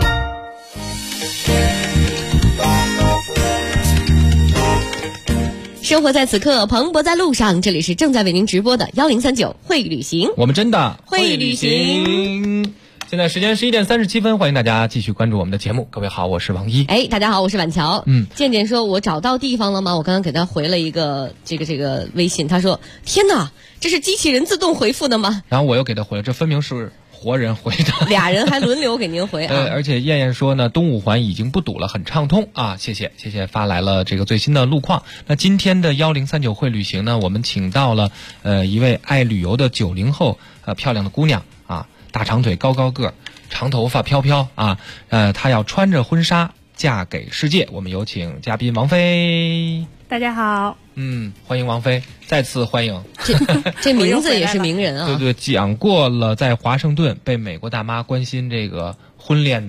生活在此刻，蓬勃在路上。这里是正在为您直播的1039会旅行， 我们真的会旅行。 现在时间11点37分，欢迎大家继续关注我们的节目。各位好，我是王一。 大家好，我是婉乔。健健说，我找到地方了吗？我刚刚给他回了一个这个微信，他说：天哪，这是机器人自动回复的吗？ 然后我又给他回了，这分明是活人回的， 俩人还轮流给您回啊。 而且燕燕说呢，东五环已经不堵了，很畅通啊！谢谢发来了这个最新的路况。那今天的1039会旅行呢，我们请到了一位爱旅游的90后漂亮的姑娘啊，大长腿高个，长头发飘飘啊，她要穿着婚纱嫁给世界。我们有请嘉宾王菲。 大家好。 欢迎王菲，再次欢迎。 这名字也是名人啊。 对，讲过了在华盛顿被美国大妈关心这个婚恋的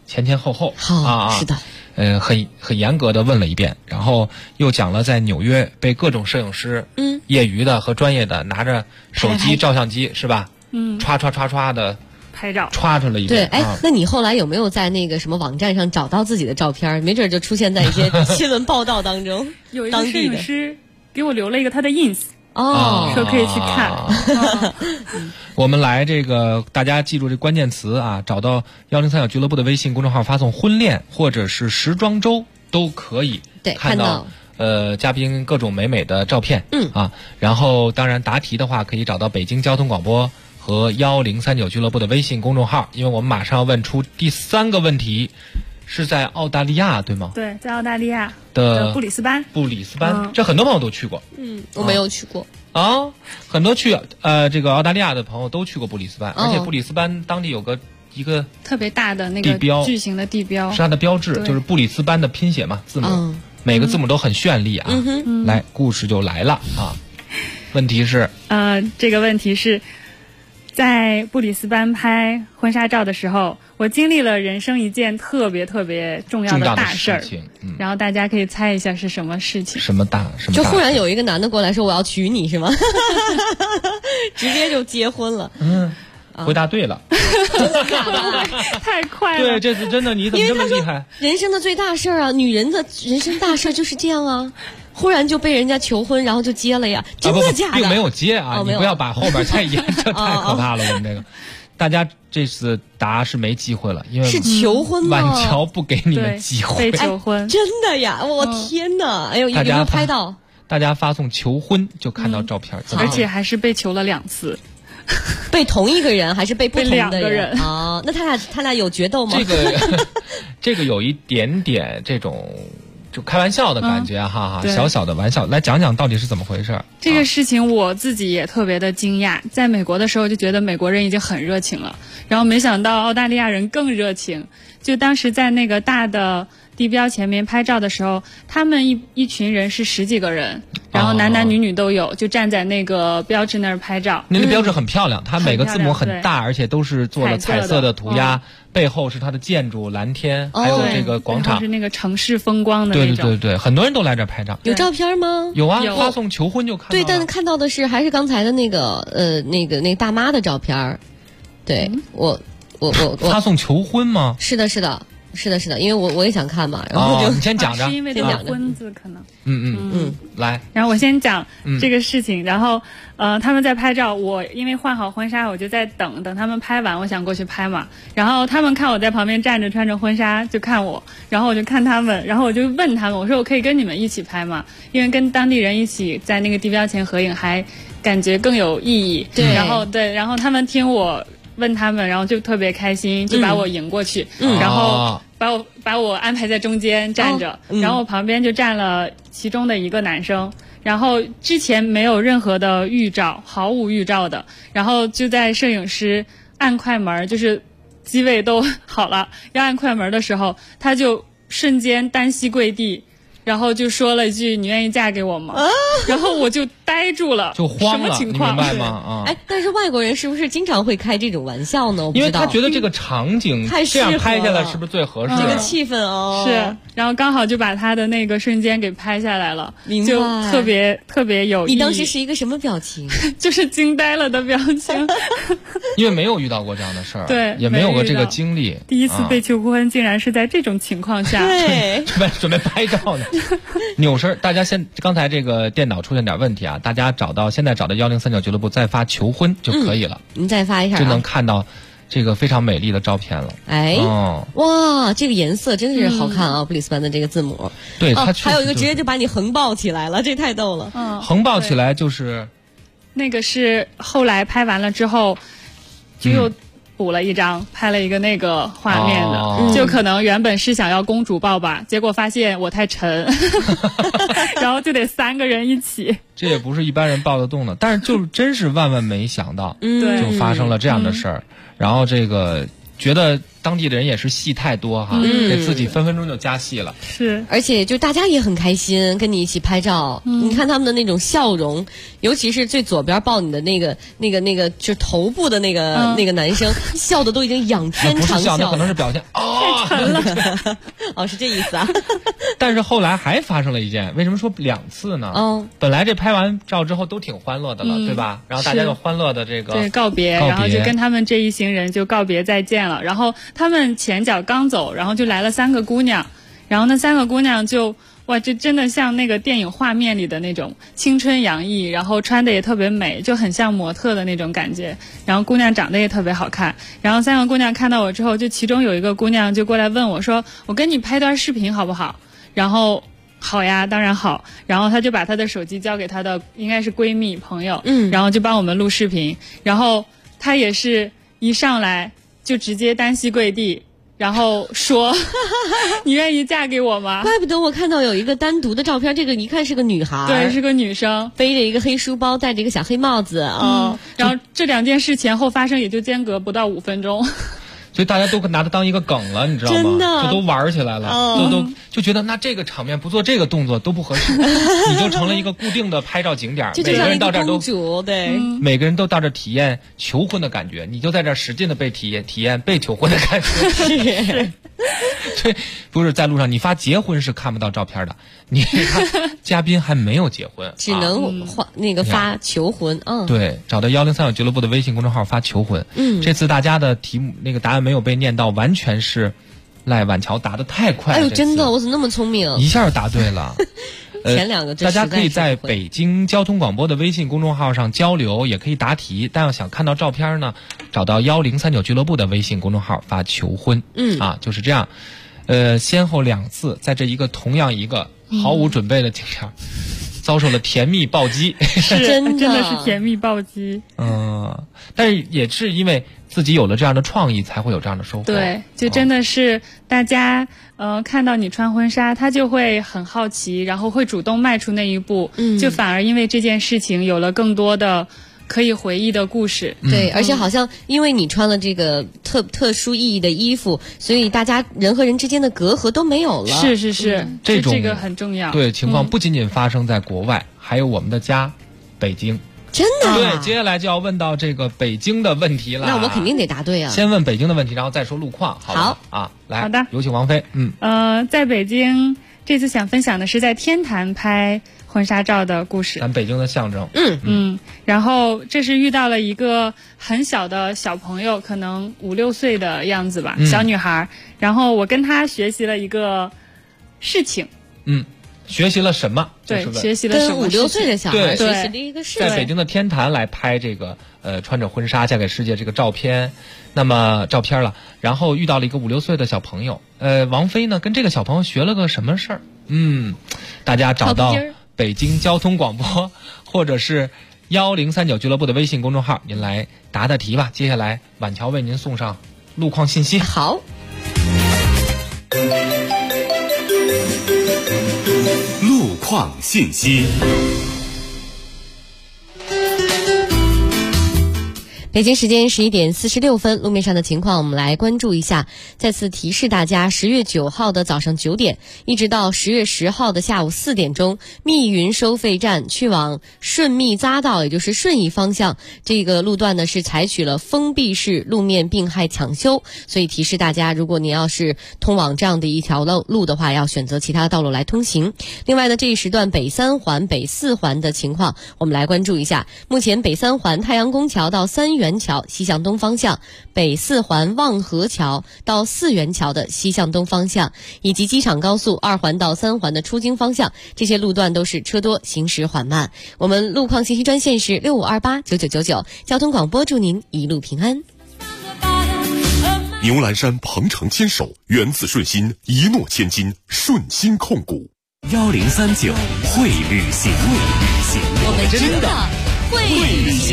前前后后是的， 很严格的问了一遍，然后又讲了在纽约被各种摄影师，业余的和专业的拿着手机、照相机是吧？歘的拍照， 歘出了一遍。 对，那你后来有没有在那个什么网站上找到自己的照片？没准就出现在一些新闻报道当中。 有一个摄影师给我留了一个他的 ins。说可以去看。 我们来这个，大家记住这关键词啊，找到103小俱乐部的微信公众号，发送婚恋或者是时装周都可以看到嘉宾各种美美的照片。然后当然答题的话可以找到北京交通广播和1039俱乐部的微信公众号，因为我们马上要问出第3个问题。是在澳大利亚对吗？ 对，在澳大利亚的布里斯班。 这很多朋友都去过。 我没有去过。 很多这个澳大利亚的朋友都去过布里斯班，而且布里斯班当地有一个特别大的那个巨型的地标， 是它的标志，就是布里斯班的拼写嘛，字母，每个字母都很绚丽啊。来，故事就来了啊。问题是， 这个问题是。在布里斯班拍婚纱照的时候，我经历了人生一件特别特别重要的大事儿，然后大家可以猜一下是什么事情？ 什么大？ 就忽然有一个男的过来说我要娶你是吗？直接就结婚了。 回答对了。 真的假的？ 太快了。 对，这次真的，你怎么这么厉害？ 人生的最大事儿啊，女人的人生大事就是这样啊。忽然就被人家求婚，然后就接了呀？真的假的？ 并没有接啊！你不要把后边再演，这太可怕了。我们这个，大家这次答是没机会了，因为是求婚吗？ 晚桥不给你们机会。 被求婚， 真的呀！我天哪！哎呦，有没有拍到？ 大家发送求婚就看到照片， 而且还是被求了2次。 被同一个人还是被不同的 2个人啊？那他俩有决斗吗？ 这个有一点点这种。就开玩笑的感觉哈，小小的玩笑，来讲讲到底是怎么回事。 这个事情我自己也特别的惊讶，在美国的时候就觉得美国人已经很热情了，然后没想到澳大利亚人更热情。就当时在那个大的地标前面拍照的时候，他们一群人是10几个人，然后男女都有，就站在那个标志那儿拍照。 那个标志很漂亮，它每个字母很大，而且都是做了彩色的涂鸦。背后是它的建筑、蓝天，还有这个广场， 是那个城市风光的那种。 对，很多人都来这儿拍照。 有照片吗？ 有啊，发送求婚就看到了。 对，但看到的是还是刚才的那个那个大妈的照片。对，我发送求婚吗？ 是的，因为我也想看嘛，然后你先讲着， 是因为这个婚字可能。 来， 然后我先讲这个事情，然后他们在拍照，我因为换好婚纱，我就在等他们拍完，我想过去拍嘛。然后他们看我在旁边站着穿着婚纱就看我，然后我就看他们，然后我就问他们，我说我可以跟你们一起拍吗？因为跟当地人一起在那个地标前合影还感觉更有意义。 对， 然后他们听我问他们，然后就特别开心，就把我迎过去，然后把我安排在中间站着，然后我旁边就站了其中的一个男生，然后之前没有任何的预兆，毫无预兆的，然后就在摄影师按快门，就是机位都好了，要按快门的时候，他就瞬间单膝跪地。然后就说了一句你愿意嫁给我吗？然后我就呆住了， 就慌了， 什么情况？ 你明白吗？ 但是外国人是不是经常会开这种玩笑呢？我不知道， 因为他觉得这个场景这样拍下来是不是最合适？ 这个气氛是，然后刚好就把他的那个瞬间给拍下来了，就特别特别有意义。 你当时是一个什么表情？ 就是惊呆了的表情， 因为没有遇到过这样的事儿， 对， 也没有过这个经历。 第一次被求婚竟然是在这种情况下， 对， 准备拍照呢。扭身，大家刚才这个电脑出现点问题啊，大家现在找到1039俱乐部再发求婚就可以了。 您再发一下， 就能看到这个非常美丽的照片了。 哇，这个颜色真是好看啊！布里斯班的这个字母， 对，它还有一个直接就把你横抱起来了，这太逗了。 横抱起来就是那个是后来拍完了之后就又补了一张，拍了一个那个画面的，就可能原本是想要公主抱吧，结果发现我太沉，然后就得3个人一起。 这也不是一般人抱得动的，但是就真是万万没想到，就发生了这样的事儿。然后这个觉得当地的人也是戏太多哈，给自己分分钟就加戏了。 是， 而且就大家也很开心，跟你一起拍照。你看他们的那种笑容，尤其是最左边抱你的那个，就是头部的那个男生，笑的都已经仰天长不是笑，那了。 可能是表现哦，是这意思啊。 但是后来还发生了一件，为什么说2次呢？本来这拍完照之后都挺欢乐的了，对吧？然后大家就欢乐的这个对告别，然后就跟他们这一行人就告别再见了。然后他们前脚刚走，然后就来了3个姑娘，然后那3个姑娘就哇，这真的像那个电影画面里的那种青春洋溢，然后穿的也特别美，就很像模特的那种感觉。然后姑娘长得也特别好看。然后3个姑娘看到我之后，就其中有一个姑娘就过来问我说：“我跟你拍段视频好不好？”然后好呀，当然好。然后她就把她的手机交给她的应该是闺蜜朋友，然后就帮我们录视频。然后她也是一上来就直接单膝跪地。然后说你愿意嫁给我吗？ 怪不得我看到有一个单独的照片，这个一看是个女孩， 对，是个女生， 背着一个黑书包，戴着一个小黑帽子。 然后这2件事前后发生也就间隔不到5分钟。 所以大家都拿它当一个梗了，你知道吗？ 真的， 就都玩起来了，就觉得那这个场面不做这个动作都不合适，你就成了一个固定的拍照景点。每个人到这儿都对， 每个人都到这体验求婚的感觉，你就在这使劲的被体验被求婚的感觉。 是。 对，不是在路上你发结婚是看不到照片的，你看嘉宾还没有结婚， 只能发求婚。 对，找到1039俱乐部的微信公众号发求婚。这次大家的题目那个答案没有被念到，完全是赖婉乔答得太快了。 哎呦，真的，我怎么那么聪明？ 一下答对了。 前2个大家可以在北京交通广播的微信公众号上交流，也可以答题。但要想看到照片呢，找到1039俱乐部的微信公众号发求婚。就是这样。先后2次在这同样一个毫无准备的景点，遭受了甜蜜暴击。 是真的是甜蜜暴击。 但是也是因为自己有了这样的创意，才会有这样的收获。 对，就真的是大家看到你穿婚纱，他就会很好奇，然后会主动迈出那一步，就反而因为这件事情有了更多的可以回忆的故事。 对，而且好像因为你穿了这个特殊意义的衣服，所以大家人和人之间的隔阂都没有了。 是，这个很重要。 对，情况不仅仅发生在国外，还有我们的家北京。 真的？ 对，接下来就要问到这个北京的问题了。 那我肯定得答对啊。 先问北京的问题，然后再说路况。好啊，来， 好的， 有请王菲。 在北京这次想分享的是在天坛拍婚纱照的故事， 咱北京的象征。 然后这是遇到了一个很小的小朋友，可能5、6岁的样子吧，小女孩。然后我跟她学习了一个事情。 学习了什么？ 对，学习了什么？ 跟5、6岁的小孩学习了一个事情。 在北京的天坛来拍这个穿着婚纱嫁给世界这个照片，那么照片了，然后遇到了一个5、6岁的小朋友。王菲呢跟这个小朋友学了个什么事儿？大家找到北京交通广播或者是1039俱乐部的微信公众号，您来答题吧。接下来婉乔为您送上路况信息。 好。 路况信息。 北京时间11点46分，路面上的情况我们来关注一下。再次提示大家，10月9号的早上9点，一直到10月10号的下午4点钟，密云收费站去往顺密匝道，也就是顺义方向，这个路段呢是采取了封闭式路面并排抢修，所以提示大家，如果你要是通往这样的一条路的话，要选择其他的道路来通行。另外呢，这一时段北3环、北4环的情况，我们来关注一下。目前北3环太阳宫桥到三元桥西向东方向，北4环望河桥到四元桥的西向东方向，以及机场高速2环到3环的出京方向，这些路段都是车多，行驶缓慢。我们路况信息专线是65289999，交通广播祝您一路平安。 牛栏山鹏程牵手，源自顺心，一诺千金，顺心控股。 1039会旅行， 我们真的会旅行。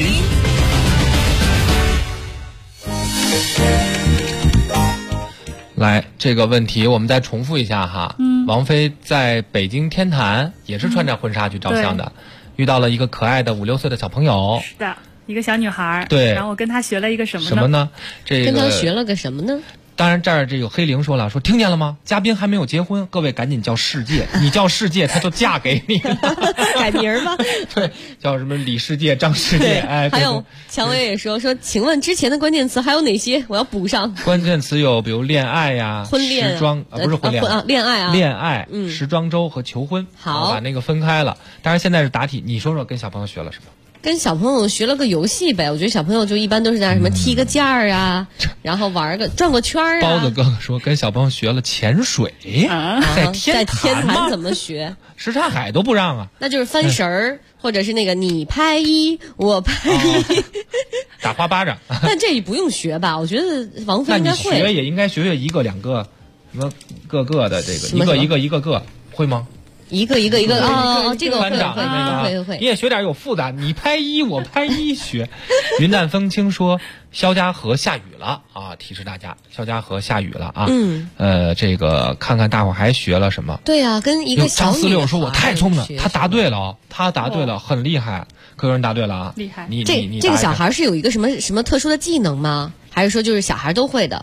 来，这个问题我们再重复一下哈。王菲在北京天坛也是穿着婚纱去照相的，遇到了一个可爱的5、6岁的小朋友。 是的，一个小女孩。 对， 然后我跟她学了一个什么呢？ 什么呢？这个跟她学了个什么呢？ 当然这儿这有黑灵说了，说听见了吗？嘉宾还没有结婚，各位赶紧叫世界，你叫世界，他就嫁给你了。 改名儿吧。 对，叫什么李世界、张世界。哎， 还有蔷薇也说，请问之前的关键词还有哪些？我要补上。 关键词有比如恋爱呀、 婚恋、 时装不是婚恋恋爱啊， 恋爱、时装周和求婚。 好， 把那个分开了。当然现在是答题，你说说跟小朋友学了什么？ 跟小朋友学了个游戏呗，我觉得小朋友就一般都是在什么踢个毽儿啊，然后玩个转个圈儿啊。 包子哥哥说跟小朋友学了潜水，在天坛怎么学？ 什刹海都不让啊。 那就是翻绳儿，或者是那个你拍一我拍一， 打花巴掌。 但这也不用学吧？我觉得王菲应该会。 那你学也应该学一个两个，什么个个的这个一个会吗？ 一个哦，这个班长的那个会，你也学点有复杂，你拍一我拍一学。云淡风轻说肖家河下雨了啊，提示大家肖家河下雨了啊。这个看看大伙还学了什么？ 对啊，跟一个小张四六说我太聪明了，他答对了哦，他答对了，很厉害，可有人答对了啊， 厉害。 你这个小孩是有一个什么特殊的技能吗？还是说就是小孩都会的？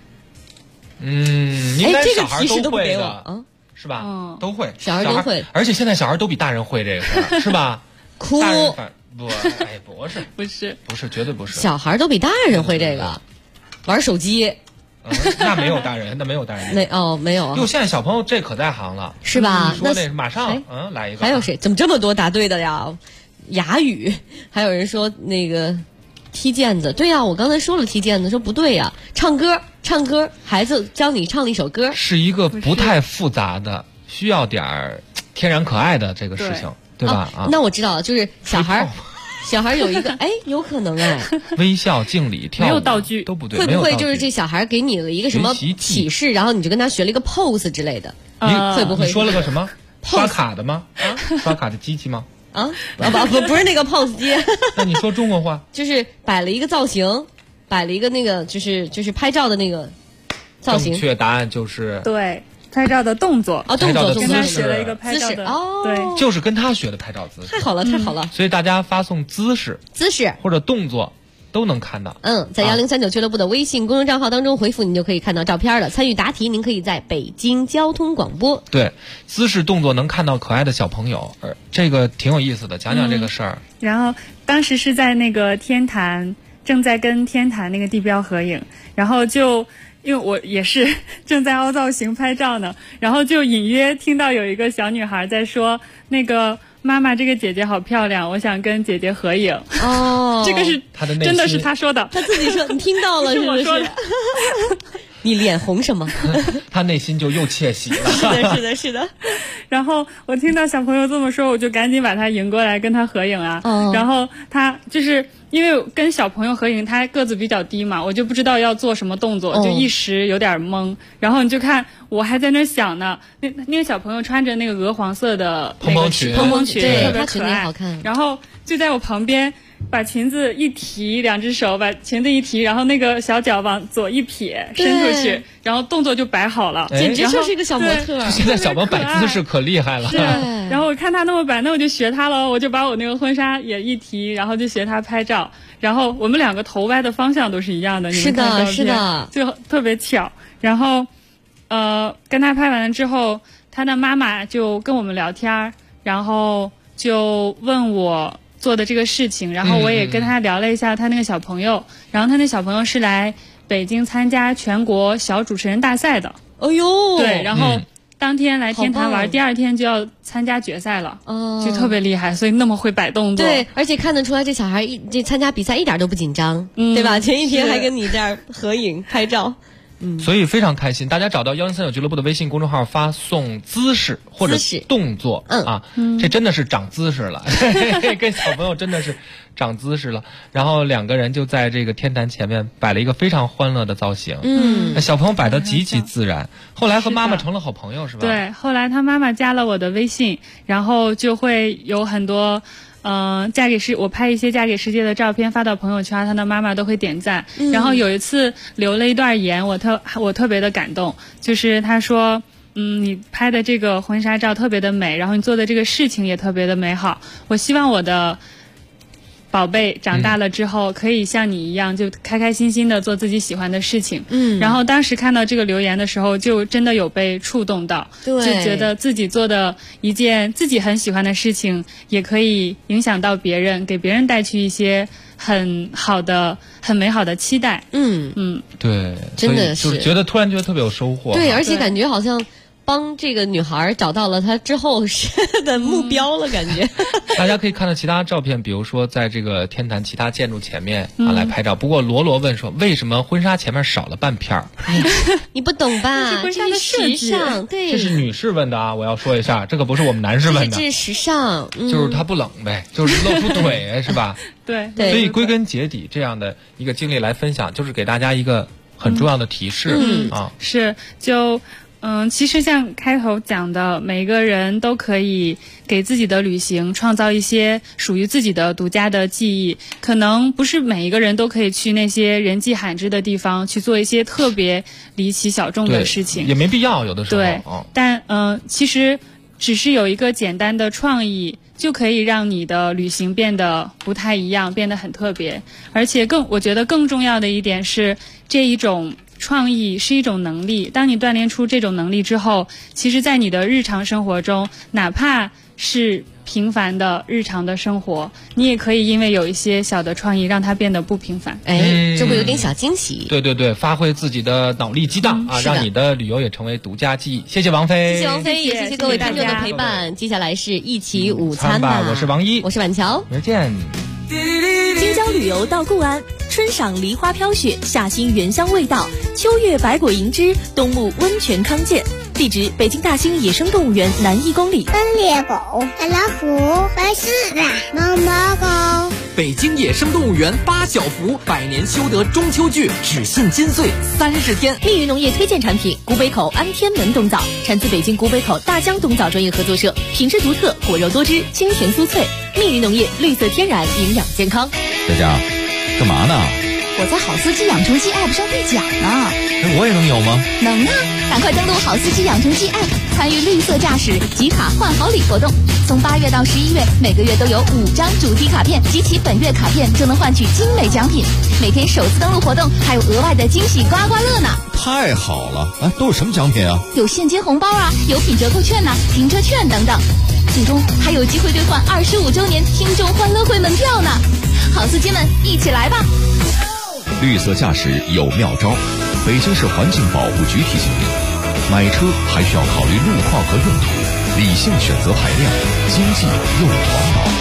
应该小孩都会的啊。 是吧？都会， 小孩都会， 而且现在小孩都比大人会这个，是吧？ 哭不是，绝对不是。 小孩都比大人会这个，玩手机。 那没有大人，没有。 没有啊。 哟，现在小朋友这可在行了， 是吧？ 说那马上来一个。 还有谁？怎么这么多答对的呀？哑语，还有人说那个踢毽子，对呀，我刚才说了踢毽子，说不对呀，唱歌，孩子教你唱了一首歌， 是一个不太复杂的，需要点天然可爱的这个事情，对吧？ 那我知道了，就是小孩有一个，有可能微笑、敬礼、跳舞， 没有道具都不对， 会不会就是这小孩给你了一个什么启示，然后你就跟他学了一个 pose 之类的？会不会？ 你说了个什么？刷卡的吗？刷卡的机器吗？ 不是那个 POS 机。 那你说中国话？ 就是摆了一个造型，摆了一个那个就是拍照的那个造型。 正确答案就是对拍照的动作动作跟他学了一个拍照的对， 就是跟他学的拍照姿势。 太好了。 所以大家发送姿势或者动作都能看到。 在1039俱乐部的微信公众账号当中回复，你就可以看到照片了。参与答题，您可以在北京交通广播。 对，姿势动作能看到可爱的小朋友，这个挺有意思的，讲讲这个事儿。 然后当时是在那个天坛，正在跟天坛那个地标合影，然后就因为我也是正在凹造型拍照呢，然后就隐约听到有一个小女孩在说那个。妈妈，这个姐姐好漂亮，我想跟姐姐合影。 哦， 这个是真的是她说的， 她自己说，你听到了是不是？你脸红什么？ 她内心就又窃喜了。 是的。 然后我听到小朋友这么说，我就赶紧把她迎过来跟她合影啊。然后她就是因为跟小朋友合影，她个子比较低嘛，我就不知道要做什么动作，就一时有点懵。然后你就看我还在那想呢，那个小朋友穿着那个鹅黄色的蓬蓬裙， 对， 特别可爱， 好看。 然后就在我旁边。把裙子一提，两只手把裙子一提，然后那个小脚往左一撇伸出去，然后动作就摆好了， 简直就是一个小模特。 现在小朋友摆姿势可厉害了。 然后我看他那么摆，那我就学他了，我就把我那个婚纱也一提，然后就学他拍照。然后我们两个头歪的方向都是一样的， 是的， 就特别巧。然后跟他拍完了之后，他的妈妈就跟我们聊天，然后就问我做的这个事情，然后我也跟他聊了一下他那个小朋友，然后他那小朋友是来北京参加全国小主持人大赛的。 哎呦， 对，然后当天来天坛玩，第二天就要参加决赛了，就特别厉害，所以那么会摆动作。 对，而且看得出来这小孩这参加比赛一点都不紧张，对吧？前一天还跟你这儿合影拍照。 所以非常开心，大家找到1039俱乐部的微信公众号，发送姿势或者动作这真的是长姿势了，跟小朋友真的是长姿势了。然后两个人就在这个天坛前面摆了一个非常欢乐的造型，小朋友摆得极其自然。后来和妈妈成了好朋友，是吧？ 对，后来他妈妈加了我的微信，然后就会有很多。我拍一些嫁给世界的照片发到朋友圈，他的妈妈都会点赞。然后有一次留了一段言，我特别的感动，就是他说，你拍的这个婚纱照特别的美，然后你做的这个事情也特别的美好。我希望我的宝贝长大了之后可以像你一样就开开心心的做自己喜欢的事情。然后当时看到这个留言的时候就真的有被触动到，就觉得自己做的一件自己很喜欢的事情也可以影响到别人，给别人带去一些很好的很美好的期待。 对， 真的是就是突然觉得特别有收获。 对，而且感觉好像帮这个女孩找到了她之后的目标了，感觉。 大家可以看到其他照片，比如说在这个天坛其他建筑前面来拍照。不过罗罗问说，为什么婚纱前面少了半片儿？ 哎呀，你不懂吧？ 这是婚纱的设计， 对， 这是女士问的啊，我要说一下，这个不是我们男士问的。 这是时尚， 就是它不冷呗，就是露出腿是吧？ 对。 所以归根结底，这样的一个经历来分享，就是给大家一个很重要的提示啊。 是就。其实像开头讲的，每个人都可以给自己的旅行创造一些属于自己的独家的记忆。可能不是每一个人都可以去那些人迹罕至的地方去做一些特别离奇小众的事情， 也没必要有的时候。 对，但其实只是有一个简单的创意，就可以让你的旅行变得不太一样，变得很特别。而且我觉得更重要的一点是，这一种创意是一种能力，当你锻炼出这种能力之后，其实在你的日常生活中，哪怕是平凡的日常的生活，你也可以因为有一些小的创意让它变得不平凡， 就会有点小惊喜。 对，发挥自己的脑力激荡让你的旅游也成为独家记忆。谢谢王菲， 谢谢王菲，也谢谢各位听众的陪伴。接下来是一起午餐吧， 我是王一， 我是婉乔， 明儿见。 京郊旅游到固安，春赏梨花飘雪，夏欣原香味道，秋月百果盈枝，冬沐温泉康健。地址：北京大兴野生动物园南1公里。 猎狗、白老虎、白狮子、猫猫狗。 北京野生动物园8小福百年修得中秋剧只限金穗30天。 密云农业推荐产品：古北口安天门冬枣，产自北京古北口大江冬枣专业合作社，品质独特，果肉多汁，清甜酥脆。密云农业绿色天然，营养健康。 佳佳，干嘛呢？ 我在好司机养成记 App 上兑奖呢。 我也能有吗？ 能啊！赶快登录好司机养成记 App， 参与绿色驾驶集卡换好礼活动。从8月到11月，每个月都有5张主题卡片，集齐本月卡片就能换取精美奖品。每天首次登录活动还有额外的惊喜刮刮乐呢！ 太好了！都有什么奖品啊？ 有现金红包啊，有品折扣券呐，停车券等等。最终还有机会兑换25周年听众欢乐会门票呢！好司机们，一起来吧！ 绿色驾驶有妙招，北京市环境保护局提醒您：买车还需要考虑路况和用途，理性选择排量，经济又环保。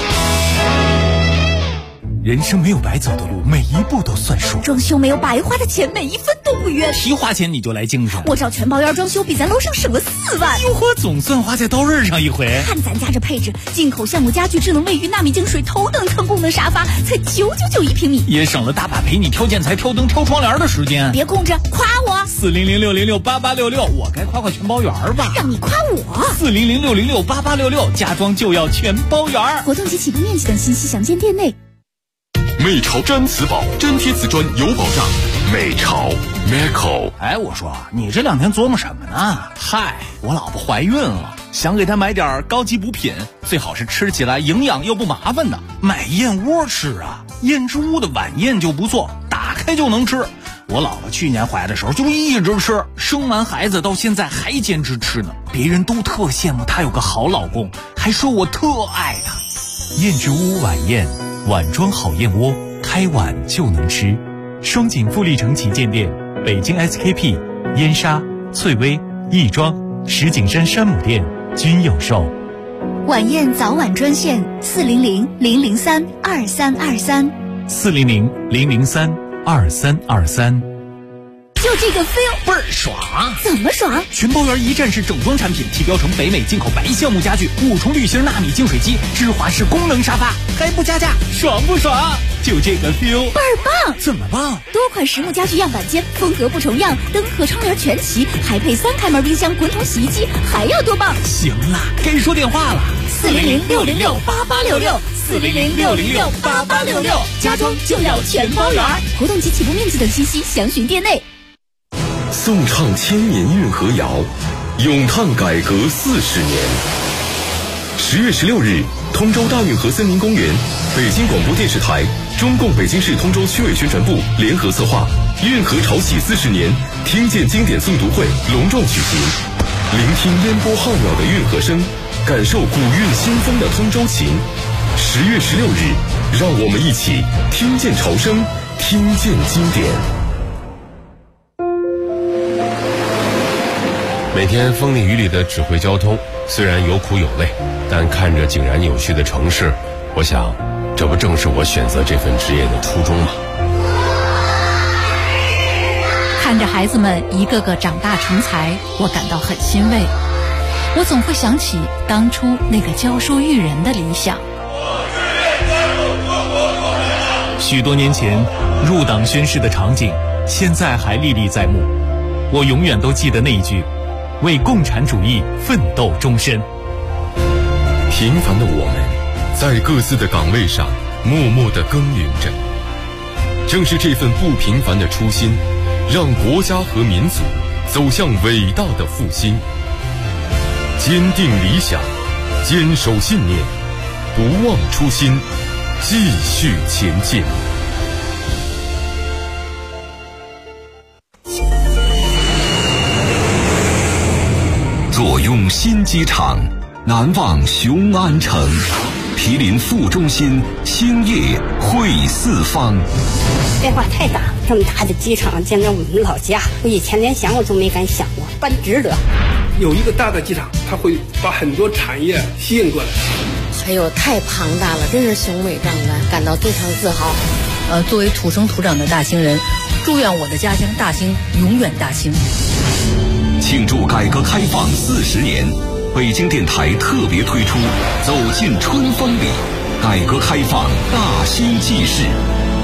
人生没有白走的路，每一步都算数。 装修没有白花的钱，每一分都不冤。 提花钱你就来精神。 我找全包圆装修，比咱楼上省了4万。 哟呵，总算花在刀刃上一回。 看咱家这配置，进口橡木家具、智能卫浴、纳米净水、头等舱功能沙发，才999一平米， 也省了大把陪你挑建材、挑灯、挑窗帘的时间。 别空着，夸我 ！400-606-8866，我该夸全包圆吧？ 让你夸我 ！400-606-8866，家装就要全包圆。 活动及起步面积等信息详见店内。 美潮粘瓷宝，粘贴瓷砖有保障。美潮 Meco。 哎，我说你这2天琢磨什么呢？嗨，我老婆怀孕了，想给她买点高级补品，最好是吃起来营养又不麻烦的。买燕窝吃啊，燕之屋的晚宴就不错，打开就能吃。我老婆去年怀的时候就一直吃，生完孩子到现在还坚持吃呢。别人都特羡慕她有个好老公，还说我特爱她。 燕之屋晚宴，碗装好燕窝，开碗就能吃。双井富力城旗舰店，北京 SKP、燕莎、翠微、亦庄、石景山山姆店均有售。 晚宴早晚专线400-003-2323。 400-003-2323。 就这个 feel 倍儿爽！ 怎么爽？ 全包圆一站式整装产品，提标成北美进口白橡木家具，5重滤芯纳米净水机，芝华士功能沙发，还不加价，爽不爽？就这个 feel 倍儿棒！ 怎么棒？ 多款实木家具样板间，风格不重样，灯和窗帘全齐，还配3开门冰箱、滚筒洗衣机，还要多棒？ 行了，该说电话了。 400-606-8866，400-606-8866，家装就要全包圆。活动及起步面积等信息详询店内。 颂唱千年运河谣，咏叹改革40年。10月16日， 通州大运河森林公园，北京广播电视台、中共北京市通州区委宣传部联合策划运河潮起40年听见经典诵读会隆重举行，聆听烟波浩渺的运河声，感受古韵新风的通州情。10月16日，让我们一起听见潮声，听见经典。 每天风里雨里的指挥交通，虽然有苦有累，但看着井然有序的城市，我想，这不正是我选择这份职业的初衷吗？ 看着孩子们一个个长大成才，我感到很欣慰。我总会想起当初那个教书育人的理想。 许多年前入党宣誓的场景，现在还历历在目。我永远都记得那一句：为共产主义奋斗终身。 平凡的我们，在各自的岗位上默默地耕耘着。正是这份不平凡的初心，让国家和民族走向伟大的复兴。坚定理想，坚守信念，不忘初心，继续前进。 坐拥新机场，难忘雄安城。毗邻副中心，兴业汇四方。 变化太大，这么大的机场建在我们老家，我以前连想我都没敢想过，办值得。 有一个大的机场，它会把很多产业吸引过来。 哎呦，太庞大了，真是雄伟壮观，感到非常自豪。 作为土生土长的大兴人，祝愿我的家乡大兴永远大兴。 庆祝改革开放40年，北京电台特别推出《走进春风里》，改革开放大兴纪事。